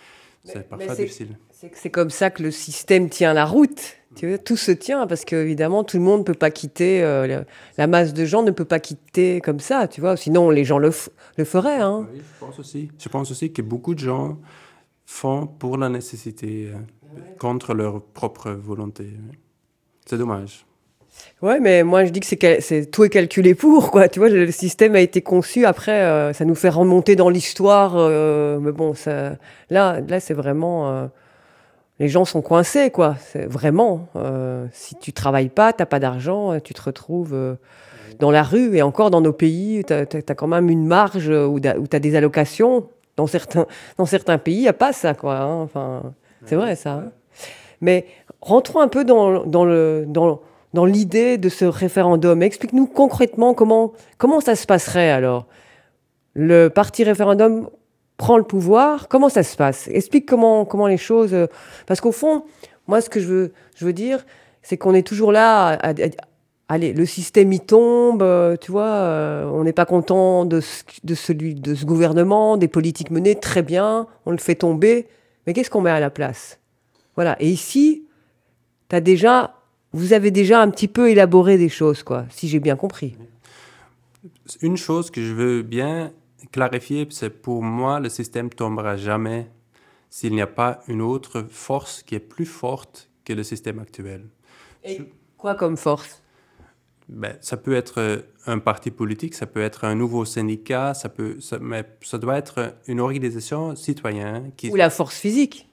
C'est parfois difficile. C'est comme ça que le système tient la route. Tu vois, tout se tient parce qu'évidemment, tout le monde ne peut pas quitter, la masse de gens ne peut pas quitter comme ça, tu vois. Sinon, les gens le feraient. Hein. Oui, je pense aussi. Je pense aussi que beaucoup de gens font pour la nécessité, contre leur propre volonté. C'est dommage. Ouais, mais moi je dis que tout est calculé pour, quoi. Tu vois, le système a été conçu après, ça nous fait remonter dans l'histoire. Mais bon, là, c'est vraiment. Les gens sont coincés, quoi. C'est vraiment. Si tu travailles pas, t'as pas d'argent, tu te retrouves dans la rue. Et encore dans nos pays, t'as quand même une marge où t'as des allocations. Dans certains pays, il n'y a pas ça, quoi. Hein. Enfin, c'est vrai, ça. Hein. Mais rentrons un peu dans l'idée de ce référendum. Explique-nous concrètement comment ça se passerait alors. Le parti référendum prend le pouvoir. Comment ça se passe? Explique comment les choses... Parce qu'au fond, moi, ce que je veux dire, c'est qu'on est toujours là allez, le système y tombe, tu vois, on n'est pas content de ce gouvernement, des politiques menées, très bien, on le fait tomber, mais qu'est-ce qu'on met à la place? Voilà, et ici, vous avez déjà un petit peu élaboré des choses, quoi, si j'ai bien compris. Une chose que je veux bien clarifier, c'est pour moi, le système tombera jamais s'il n'y a pas une autre force qui est plus forte que le système actuel. Et quoi comme force? Ben, ça peut être un parti politique, ça peut être un nouveau syndicat, mais ça doit être une organisation citoyenne qui... Ou la force physique.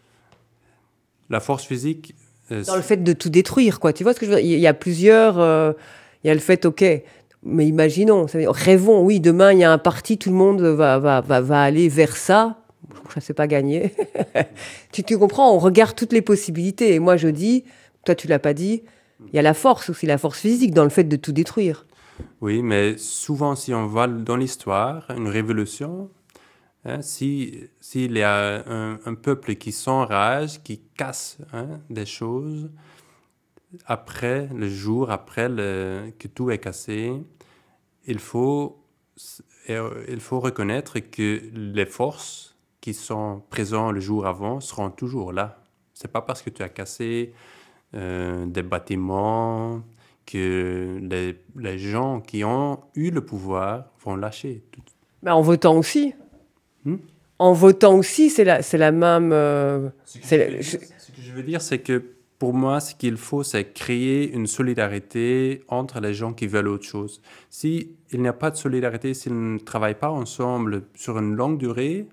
La force physique... Dans le fait de tout détruire, quoi. Tu vois ce que je veux dire? Il y a plusieurs... il y a le fait, ok, mais imaginons, rêvons, oui, demain, il y a un parti, tout le monde va aller vers ça. Ça, c'est pas gagné. tu comprends? On regarde toutes les possibilités. Et moi, je dis, toi, tu l'as pas dit, il y a la force aussi, la force physique dans le fait de tout détruire. Oui, mais souvent, si on va dans l'histoire, une révolution, hein, s'il y a un peuple qui s'enrage, qui casse des choses, après que tout est cassé, il faut reconnaître que les forces qui sont présentes le jour avant seront toujours là. C'est pas parce que tu as cassé des bâtiments que les gens qui ont eu le pouvoir vont lâcher. Mais en votant aussi. En votant aussi, c'est la même... Ce que je veux dire, c'est que pour moi, ce qu'il faut, c'est créer une solidarité entre les gens qui veulent autre chose. S'il n'y a pas de solidarité, s'ils ne travaillent pas ensemble sur une longue durée,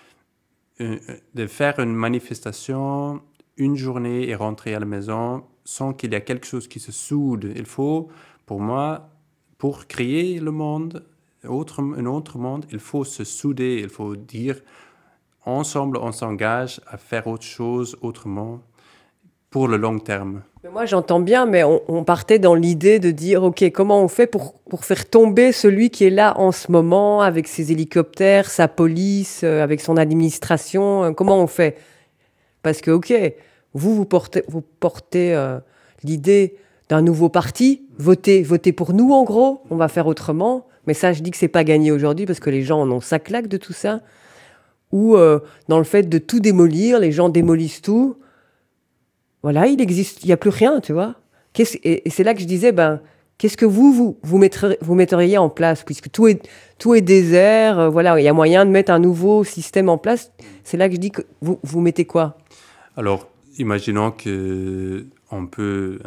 de faire une manifestation, une journée et rentrer à la maison sans qu'il y ait quelque chose qui se soude. Il faut, pour moi, pour créer le monde, un autre monde, il faut se souder, il faut dire ensemble, on s'engage à faire autre chose autrement pour le long terme. Mais moi, j'entends bien, mais on partait dans l'idée de dire, OK, comment on fait pour faire tomber celui qui est là en ce moment, avec ses hélicoptères, sa police, avec son administration, comment on fait? Parce que, OK, vous portez l'idée d'un nouveau parti, votez pour nous, en gros, on va faire autrement. Mais ça, je dis que c'est pas gagné aujourd'hui, parce que les gens en ont sa claque de tout ça. Ou dans le fait de tout démolir, les gens démolissent tout. Voilà, il n'y a plus rien, tu vois. Et c'est là que je disais, qu'est-ce que vous metteriez en place, puisque tout est désert, voilà, il y a moyen de mettre un nouveau système en place. C'est là que je dis que vous mettez quoi? Alors, imaginons qu'on peut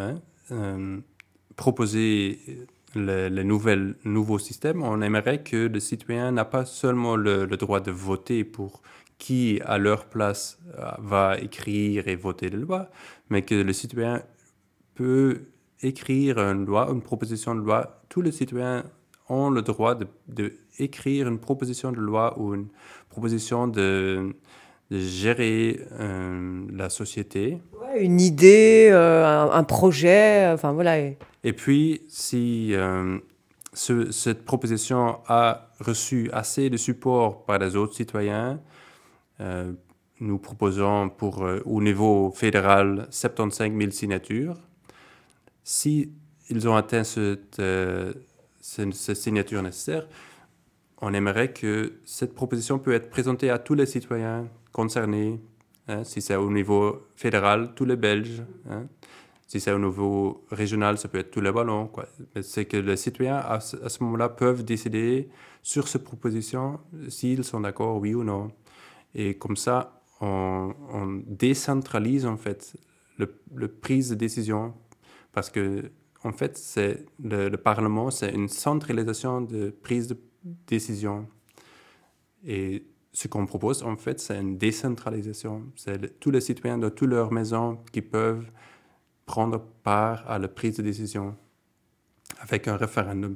proposer le nouveau système. On aimerait que le citoyen n'a pas seulement le droit de voter pour qui, à leur place, va écrire et voter les lois, mais que le citoyen peut écrire une loi, une proposition de loi. Tous les citoyens ont le droit d'écrire une proposition de loi ou une proposition de gérer la société. Ouais, une idée, un projet, enfin voilà. Et puis, si cette proposition a reçu assez de support par les autres citoyens, nous proposons au niveau fédéral 75 000 signatures. Si ils ont atteint cette signature nécessaire, on aimerait que cette proposition peut être présentée à tous les citoyens concernés hein. Si c'est au niveau fédéral, tous les Belges. Hein. Si c'est au niveau régional, ça peut être tous les Wallons, quoi. Mais c'est que les citoyens, à ce moment-là, peuvent décider sur ces propositions s'ils sont d'accord, oui ou non. Et comme ça, on décentralise, en fait, le prise de décision. Parce que, en fait, le Parlement, c'est une centralisation de prise de décision. Et ce qu'on propose, en fait, c'est une décentralisation. C'est tous les citoyens de toutes leurs maisons qui peuvent prendre part à la prise de décision avec un référendum.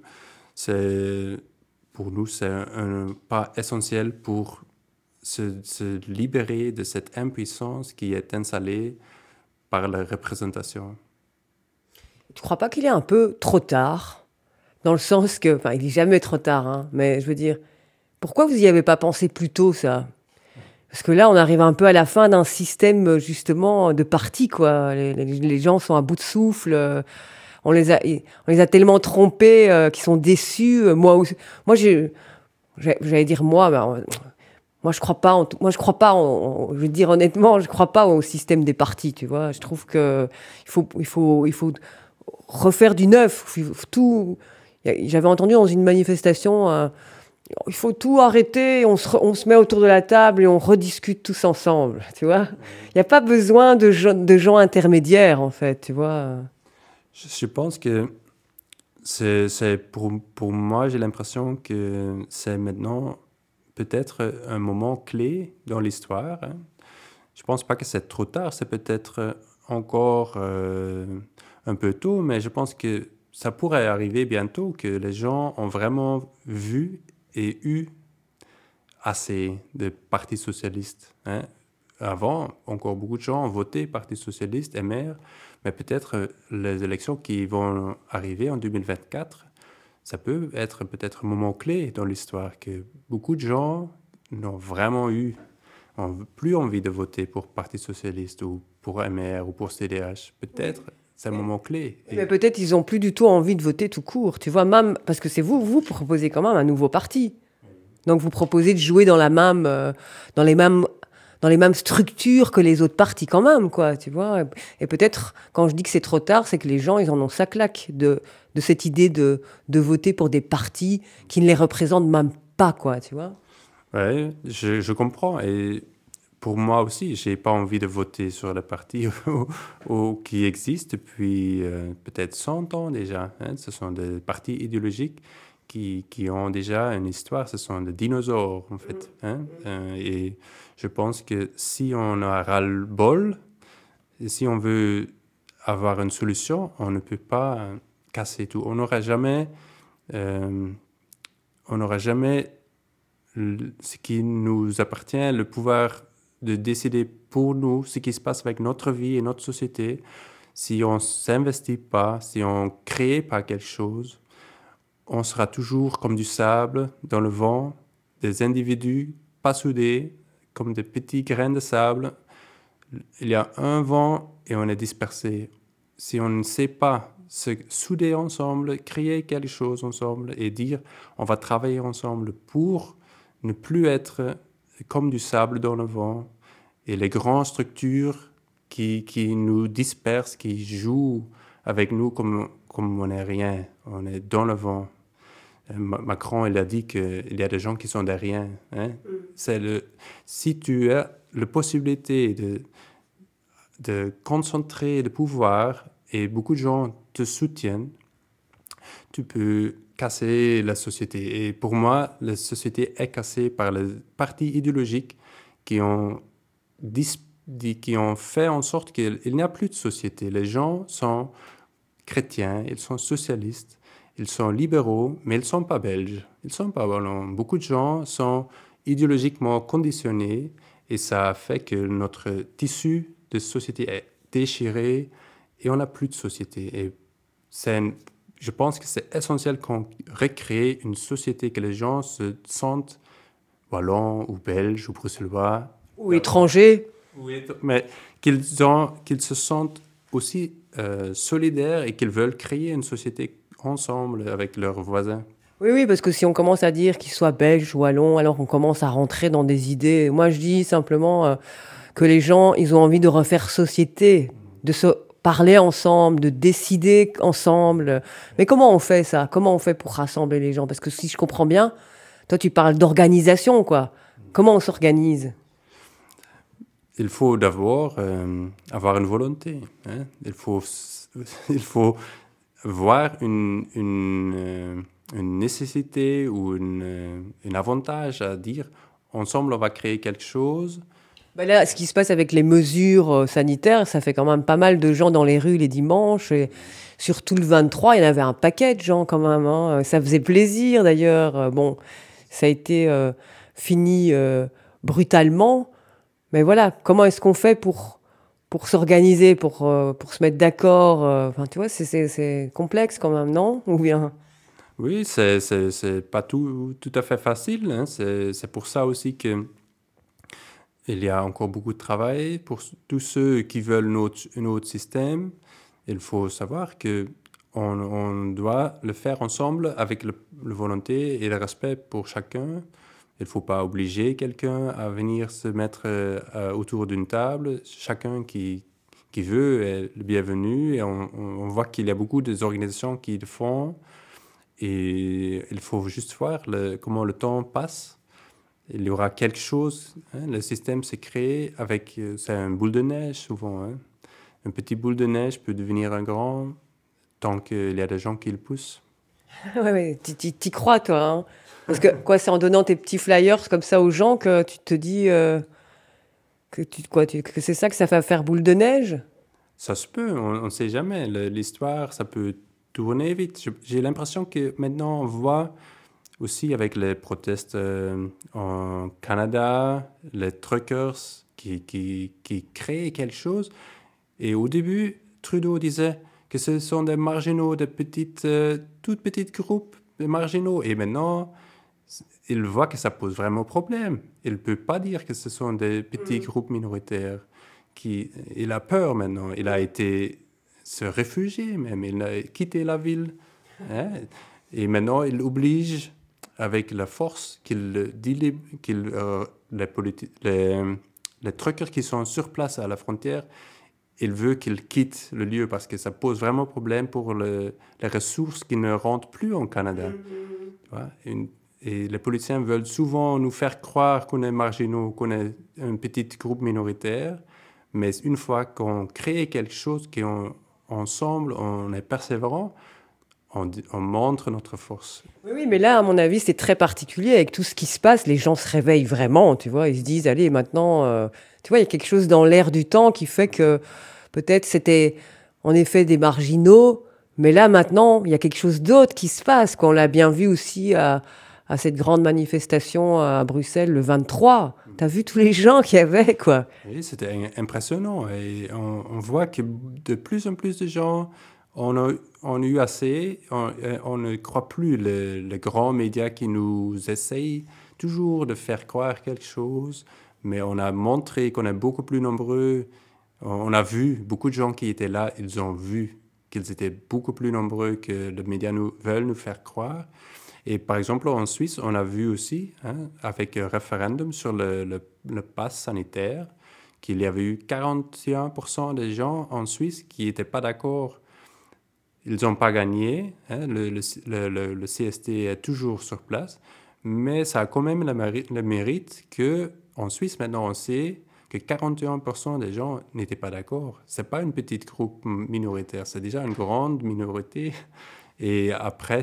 Pour nous, c'est un pas essentiel pour se libérer de cette impuissance qui est installée par la représentation. Tu crois pas qu'il est un peu trop tard? Dans le sens que, enfin, il n'est jamais trop tard, hein, mais je veux dire, pourquoi vous n'y avez pas pensé plus tôt, ça? Parce que là, on arrive un peu à la fin d'un système, justement, de parti, quoi. Les gens sont à bout de souffle. On les a tellement trompés qu'ils sont déçus. J'allais dire moi, moi je crois pas. Je veux dire honnêtement, je crois pas au système des partis. Tu vois, je trouve que il faut refaire du neuf. Tout. J'avais entendu dans une manifestation. Il faut tout arrêter, on se met autour de la table et on rediscute tous ensemble, tu vois. Il n'y a pas besoin de gens intermédiaires, en fait, tu vois. Je pense que pour moi, j'ai l'impression que c'est maintenant peut-être un moment clé dans l'histoire. Hein. Je ne pense pas que c'est trop tard, c'est peut-être encore un peu tôt, mais je pense que ça pourrait arriver bientôt, que les gens ont vraiment vu et eu assez de partis socialistes. Hein. Avant, encore beaucoup de gens ont voté Parti socialiste, MR, mais peut-être les élections qui vont arriver en 2024, ça peut être peut-être un moment clé dans l'histoire, que beaucoup de gens n'ont vraiment ont plus envie de voter pour Parti socialiste ou pour MR ou pour CDH. Peut-être c'est un moment clé. Mais peut-être ils n'ont plus du tout envie de voter tout court, tu vois, même parce que c'est vous proposez quand même un nouveau parti. Donc vous proposez de jouer dans les mêmes structures que les autres partis quand même, quoi, tu vois. Et peut-être, quand je dis que c'est trop tard, c'est que les gens, ils en ont ça claque de cette idée de voter pour des partis qui ne les représentent même pas, quoi, tu vois. Oui, je comprends. Et pour moi aussi, je n'ai pas envie de voter sur les partis qui existent depuis peut-être 100 ans déjà. Hein. Ce sont des partis idéologiques qui ont déjà une histoire. Ce sont des dinosaures, en fait. Hein. Et je pense que si on a ras-le-bol, et si on veut avoir une solution, on ne peut pas casser tout. On n'aura jamais ce qui nous appartient, le pouvoir de décider pour nous ce qui se passe avec notre vie et notre société. Si on ne s'investit pas, si on ne crée pas quelque chose, on sera toujours comme du sable dans le vent, des individus pas soudés, comme des petits grains de sable. Il y a un vent et on est dispersé. Si on ne sait pas se souder ensemble, créer quelque chose ensemble et dire on va travailler ensemble pour ne plus être comme du sable dans le vent et les grandes structures qui nous dispersent, qui jouent avec nous comme on n'est rien, on est dans le vent. Macron, il a dit qu'il y a des gens qui sont des rien. Hein? Si tu as la possibilité de concentrer le pouvoir et beaucoup de gens te soutiennent, tu peux casser la société. Et pour moi, la société est cassée par les partis idéologiques qui ont fait en sorte qu'il n'y a plus de société. Les gens sont chrétiens, ils sont socialistes, ils sont libéraux, mais ils ne sont pas belges. Ils ne sont pas wallons. Beaucoup de gens sont idéologiquement conditionnés et ça fait que notre tissu de société est déchiré et on n'a plus de société. Et je pense que c'est essentiel qu'on recrée une société que les gens se sentent wallons ou belges ou bruxellois. Ou étrangers. Mais qu'ils se sentent aussi solidaires et qu'ils veulent créer une société ensemble avec leurs voisins. Oui, parce que si on commence à dire qu'ils soient belges ou wallons, alors on commence à rentrer dans des idées. Moi, je dis simplement que les gens, ils ont envie de refaire société, de se parler ensemble, de décider ensemble. Mais comment on fait ça? Comment on fait pour rassembler les gens? Parce que si je comprends bien, toi, tu parles d'organisation, quoi. Comment on s'organise? Il faut d'abord avoir une volonté. Hein. Il faut voir une nécessité ou un avantage à dire ensemble on va créer quelque chose. Ben là, ce qui se passe avec les mesures sanitaires, ça fait quand même pas mal de gens dans les rues les dimanches. Et surtout le 23, il y en avait un paquet de gens quand même. Hein. Ça faisait plaisir d'ailleurs. Bon, ça a été fini brutalement. Mais voilà, comment est-ce qu'on fait pour s'organiser, pour se mettre d'accord Enfin, tu vois, c'est complexe quand même, non? Ou bien... Oui, c'est pas tout à fait facile. Hein. C'est pour ça aussi que il y a encore beaucoup de travail pour tous ceux qui veulent un autre système. Il faut savoir que on doit le faire ensemble avec la volonté et le respect pour chacun. Il ne faut pas obliger quelqu'un à venir se mettre autour d'une table. Chacun qui veut est le bienvenu. Et on voit qu'il y a beaucoup d'organisations qui le font. Et il faut juste voir comment le temps passe. Il y aura quelque chose. Hein, le système s'est créé avec... c'est un boule de neige souvent. Hein. Un petit boule de neige peut devenir un grand tant qu'il y a des gens qui le poussent. Ouais, t'y crois, toi. Hein. Parce que quoi, c'est en donnant tes petits flyers comme ça aux gens que tu te dis que c'est ça que ça va faire boule de neige? Ça se peut, on ne sait jamais. L'histoire, ça peut tourner vite. J'ai l'impression que maintenant, on voit aussi avec les protestes en Canada, les truckers qui créent quelque chose. Et au début, Trudeau disait que ce sont des marginaux, des toutes petites groupes de marginaux. Et maintenant, il voit que ça pose vraiment problème. Il ne peut pas dire que ce sont des petits groupes minoritaires. Il a peur maintenant. Il a été se réfugier même. Il a quitté la ville. Hein? Et maintenant, il oblige, avec la force les truckers qui sont sur place à la frontière, il veut qu'ils quittent le lieu parce que ça pose vraiment problème pour les ressources qui ne rentrent plus en Canada. Tu vois? Et les politiciens veulent souvent nous faire croire qu'on est marginaux, qu'on est un petit groupe minoritaire, mais une fois qu'on crée quelque chose, qu'ensemble on est persévérant, on montre notre force. Oui, mais là, à mon avis, c'est très particulier avec tout ce qui se passe. Les gens se réveillent vraiment, tu vois. Ils se disent, allez, maintenant, tu vois, il y a quelque chose dans l'air du temps qui fait que peut-être c'était en effet des marginaux, mais là, maintenant, il y a quelque chose d'autre qui se passe, qu'on l'a bien vu aussi à cette grande manifestation à Bruxelles le 23. T'as vu tous les gens qu'il y avait, quoi. Oui, c'était impressionnant. Et on voit que de plus en plus de gens on a eu assez. On ne croit plus les grands médias qui nous essayent toujours de faire croire quelque chose. Mais on a montré qu'on est beaucoup plus nombreux. On a vu beaucoup de gens qui étaient là. Ils ont vu qu'ils étaient beaucoup plus nombreux que les médias veulent nous faire croire. Et par exemple, en Suisse, on a vu aussi, hein, avec un référendum sur le pass sanitaire, qu'il y avait eu 41% des gens en Suisse qui n'étaient pas d'accord. Ils n'ont pas gagné. Hein, le CST est toujours sur place. Mais ça a quand même le mérite qu'en Suisse, maintenant, on sait que 41% des gens n'étaient pas d'accord. Ce n'est pas une petite groupe minoritaire, c'est déjà une grande minorité. Et après,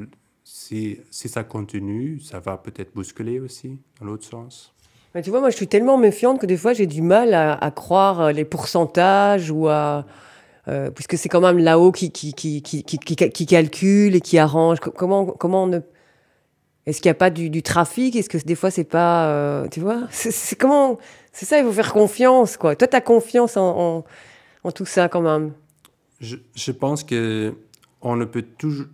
si ça continue, ça va peut-être bousculer aussi, dans l'autre sens. Mais tu vois, moi, je suis tellement méfiante que des fois, j'ai du mal à croire les pourcentages ou puisque c'est quand même là-haut qui calcule et qui arrange. Comment on ne... Est-ce qu'il n'y a pas du trafic? Est-ce que des fois, c'est pas... tu vois, c'est ça, il faut faire confiance, quoi. Toi, tu as confiance en tout ça, quand même. Je pense que on ne peut toujours...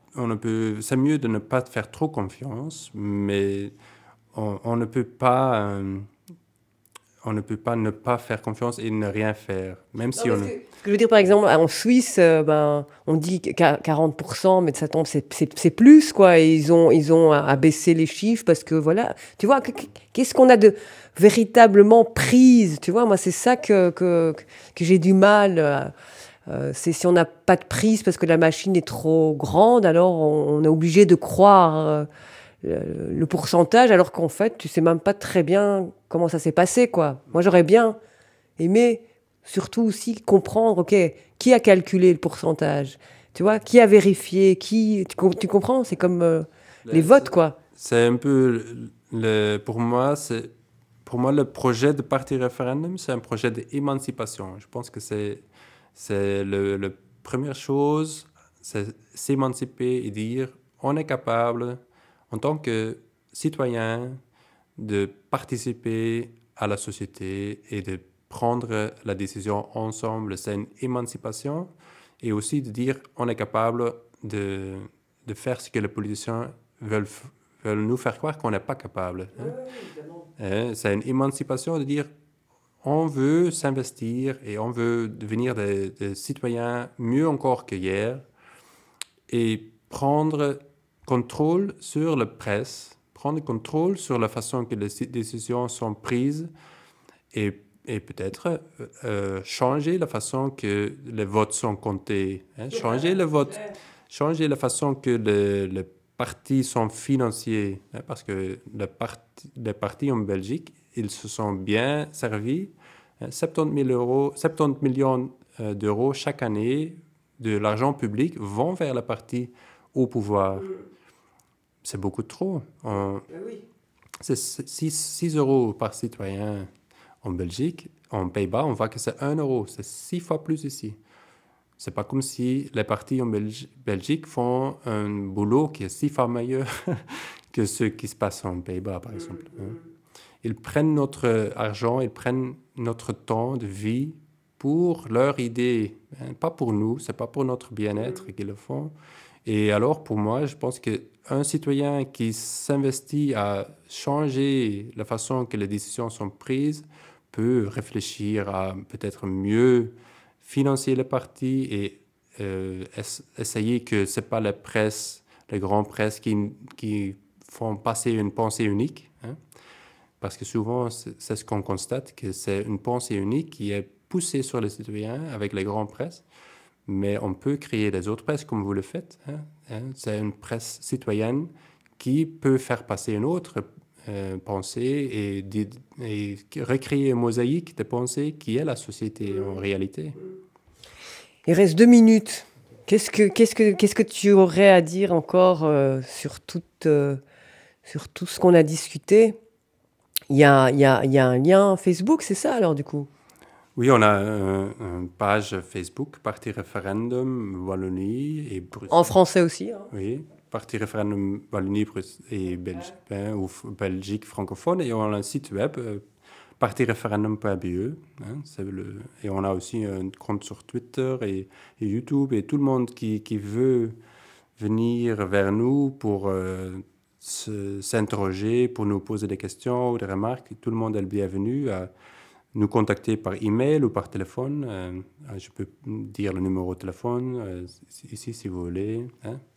c'est mieux de ne pas faire trop confiance, mais on ne peut pas... on ne peut pas ne pas faire confiance et ne rien faire, même si Non, on... parce que je veux dire, par exemple, en Suisse, on dit 40%, mais ça tombe, c'est plus, quoi. Et ils ont abaissé les chiffres parce que, voilà, tu vois, qu'est-ce qu'on a de véritablement prise, tu vois. Moi, c'est ça que j'ai du mal. C'est si on n'a pas de prise parce que la machine est trop grande, alors on est obligé de croire le pourcentage, alors qu'en fait, tu sais même pas très bien comment ça s'est passé, quoi. Moi, j'aurais bien aimé surtout aussi comprendre, ok, qui a calculé le pourcentage, tu vois, qui a vérifié, tu comprends, c'est comme les votes, quoi. C'est un peu, pour moi, le projet de parti référendum, c'est un projet d'émancipation. Je pense que c'est la première chose, c'est s'émanciper et dire, on est capable, en tant que citoyen, de participer à la société et de prendre la décision ensemble. C'est une émancipation. Et aussi de dire, on est capable de faire ce que les politiciens veulent nous faire croire qu'on n'est pas capable. C'est une émancipation de dire, on veut s'investir et on veut devenir des citoyens mieux encore qu'hier et prendre contrôle sur la presse, prendre contrôle sur la façon que les décisions sont prises et peut-être changer la façon que les votes sont comptés, changer le vote, changer la façon que les partis sont financiers, parce que les partis en Belgique, ils se sont bien servis, 70 millions d'euros chaque année de l'argent public vont vers la partie au pouvoir. C'est beaucoup trop. C'est 6 euros par citoyen en Belgique. En Pays-Bas, on voit que c'est 1 euro. C'est 6 fois plus ici. C'est pas comme si les partis en Belgique font un boulot qui est 6 fois meilleur que ce qui se passe en Pays-Bas, par exemple. Ils prennent notre argent, ils prennent notre temps de vie pour leur idée, pas pour nous, c'est pas pour notre bien-être qu'ils le font. Et alors, pour moi, je pense qu'un citoyen qui s'investit à changer la façon que les décisions sont prises peut réfléchir à peut-être mieux financer les partis et essayer que ce n'est pas la presse, les grandes presses qui font passer une pensée unique. Parce que souvent, c'est ce qu'on constate, que c'est une pensée unique qui est poussée sur les citoyens avec les grandes presses. Mais on peut créer des autres presses comme vous le faites. C'est une presse citoyenne qui peut faire passer une autre pensée et recréer une mosaïque de pensées qui est la société en réalité. Il reste 2 minutes. Qu'est-ce que tu aurais à dire encore sur tout ce qu'on a discuté? Il y a un lien Facebook, c'est ça alors du coup? Oui, on a une page Facebook, Parti Référendum Wallonie et Bruxelles. En français aussi. Oui, Parti Référendum Wallonie et Belgique, ou Belgique francophone. Et on a un site web, partireferendum.be. Et on a aussi un compte sur Twitter et YouTube. Et tout le monde qui veut venir vers nous pour s'interroger, pour nous poser des questions ou des remarques, tout le monde est le bienvenu à nous contacter par email ou par téléphone. Je peux dire le numéro de téléphone ici si vous voulez.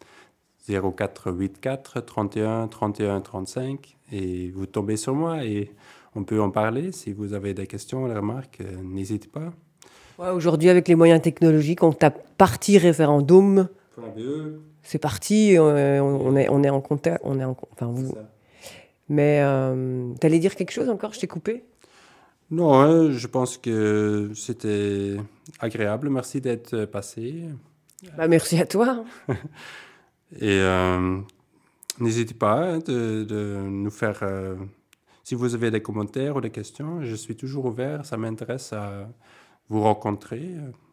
0484 31 31 35. Et vous tombez sur moi et on peut en parler. Si vous avez des questions, des remarques, n'hésitez pas. Ouais, aujourd'hui, avec les moyens technologiques, on tape Parti Référendum. C'est parti, on est en contact. Enfin, vous. Mais t'allais dire quelque chose encore? Je t'ai coupé? Non, je pense que c'était agréable. Merci d'être passé. Merci à toi. Et n'hésitez pas de nous faire... si vous avez des commentaires ou des questions, je suis toujours ouvert. Ça m'intéresse à vous rencontrer.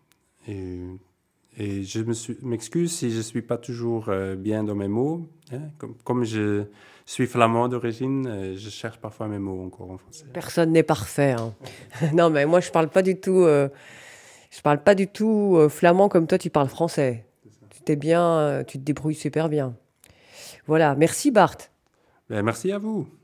Et je m'excuse si je ne suis pas toujours bien dans mes mots. Comme je suis flamand d'origine, je cherche parfois mes mots encore en français. Personne n'est parfait. Non, mais moi, je ne parle pas du tout, flamand comme toi, tu parles français. Tu te débrouilles super bien. Voilà, merci Bart. Merci à vous.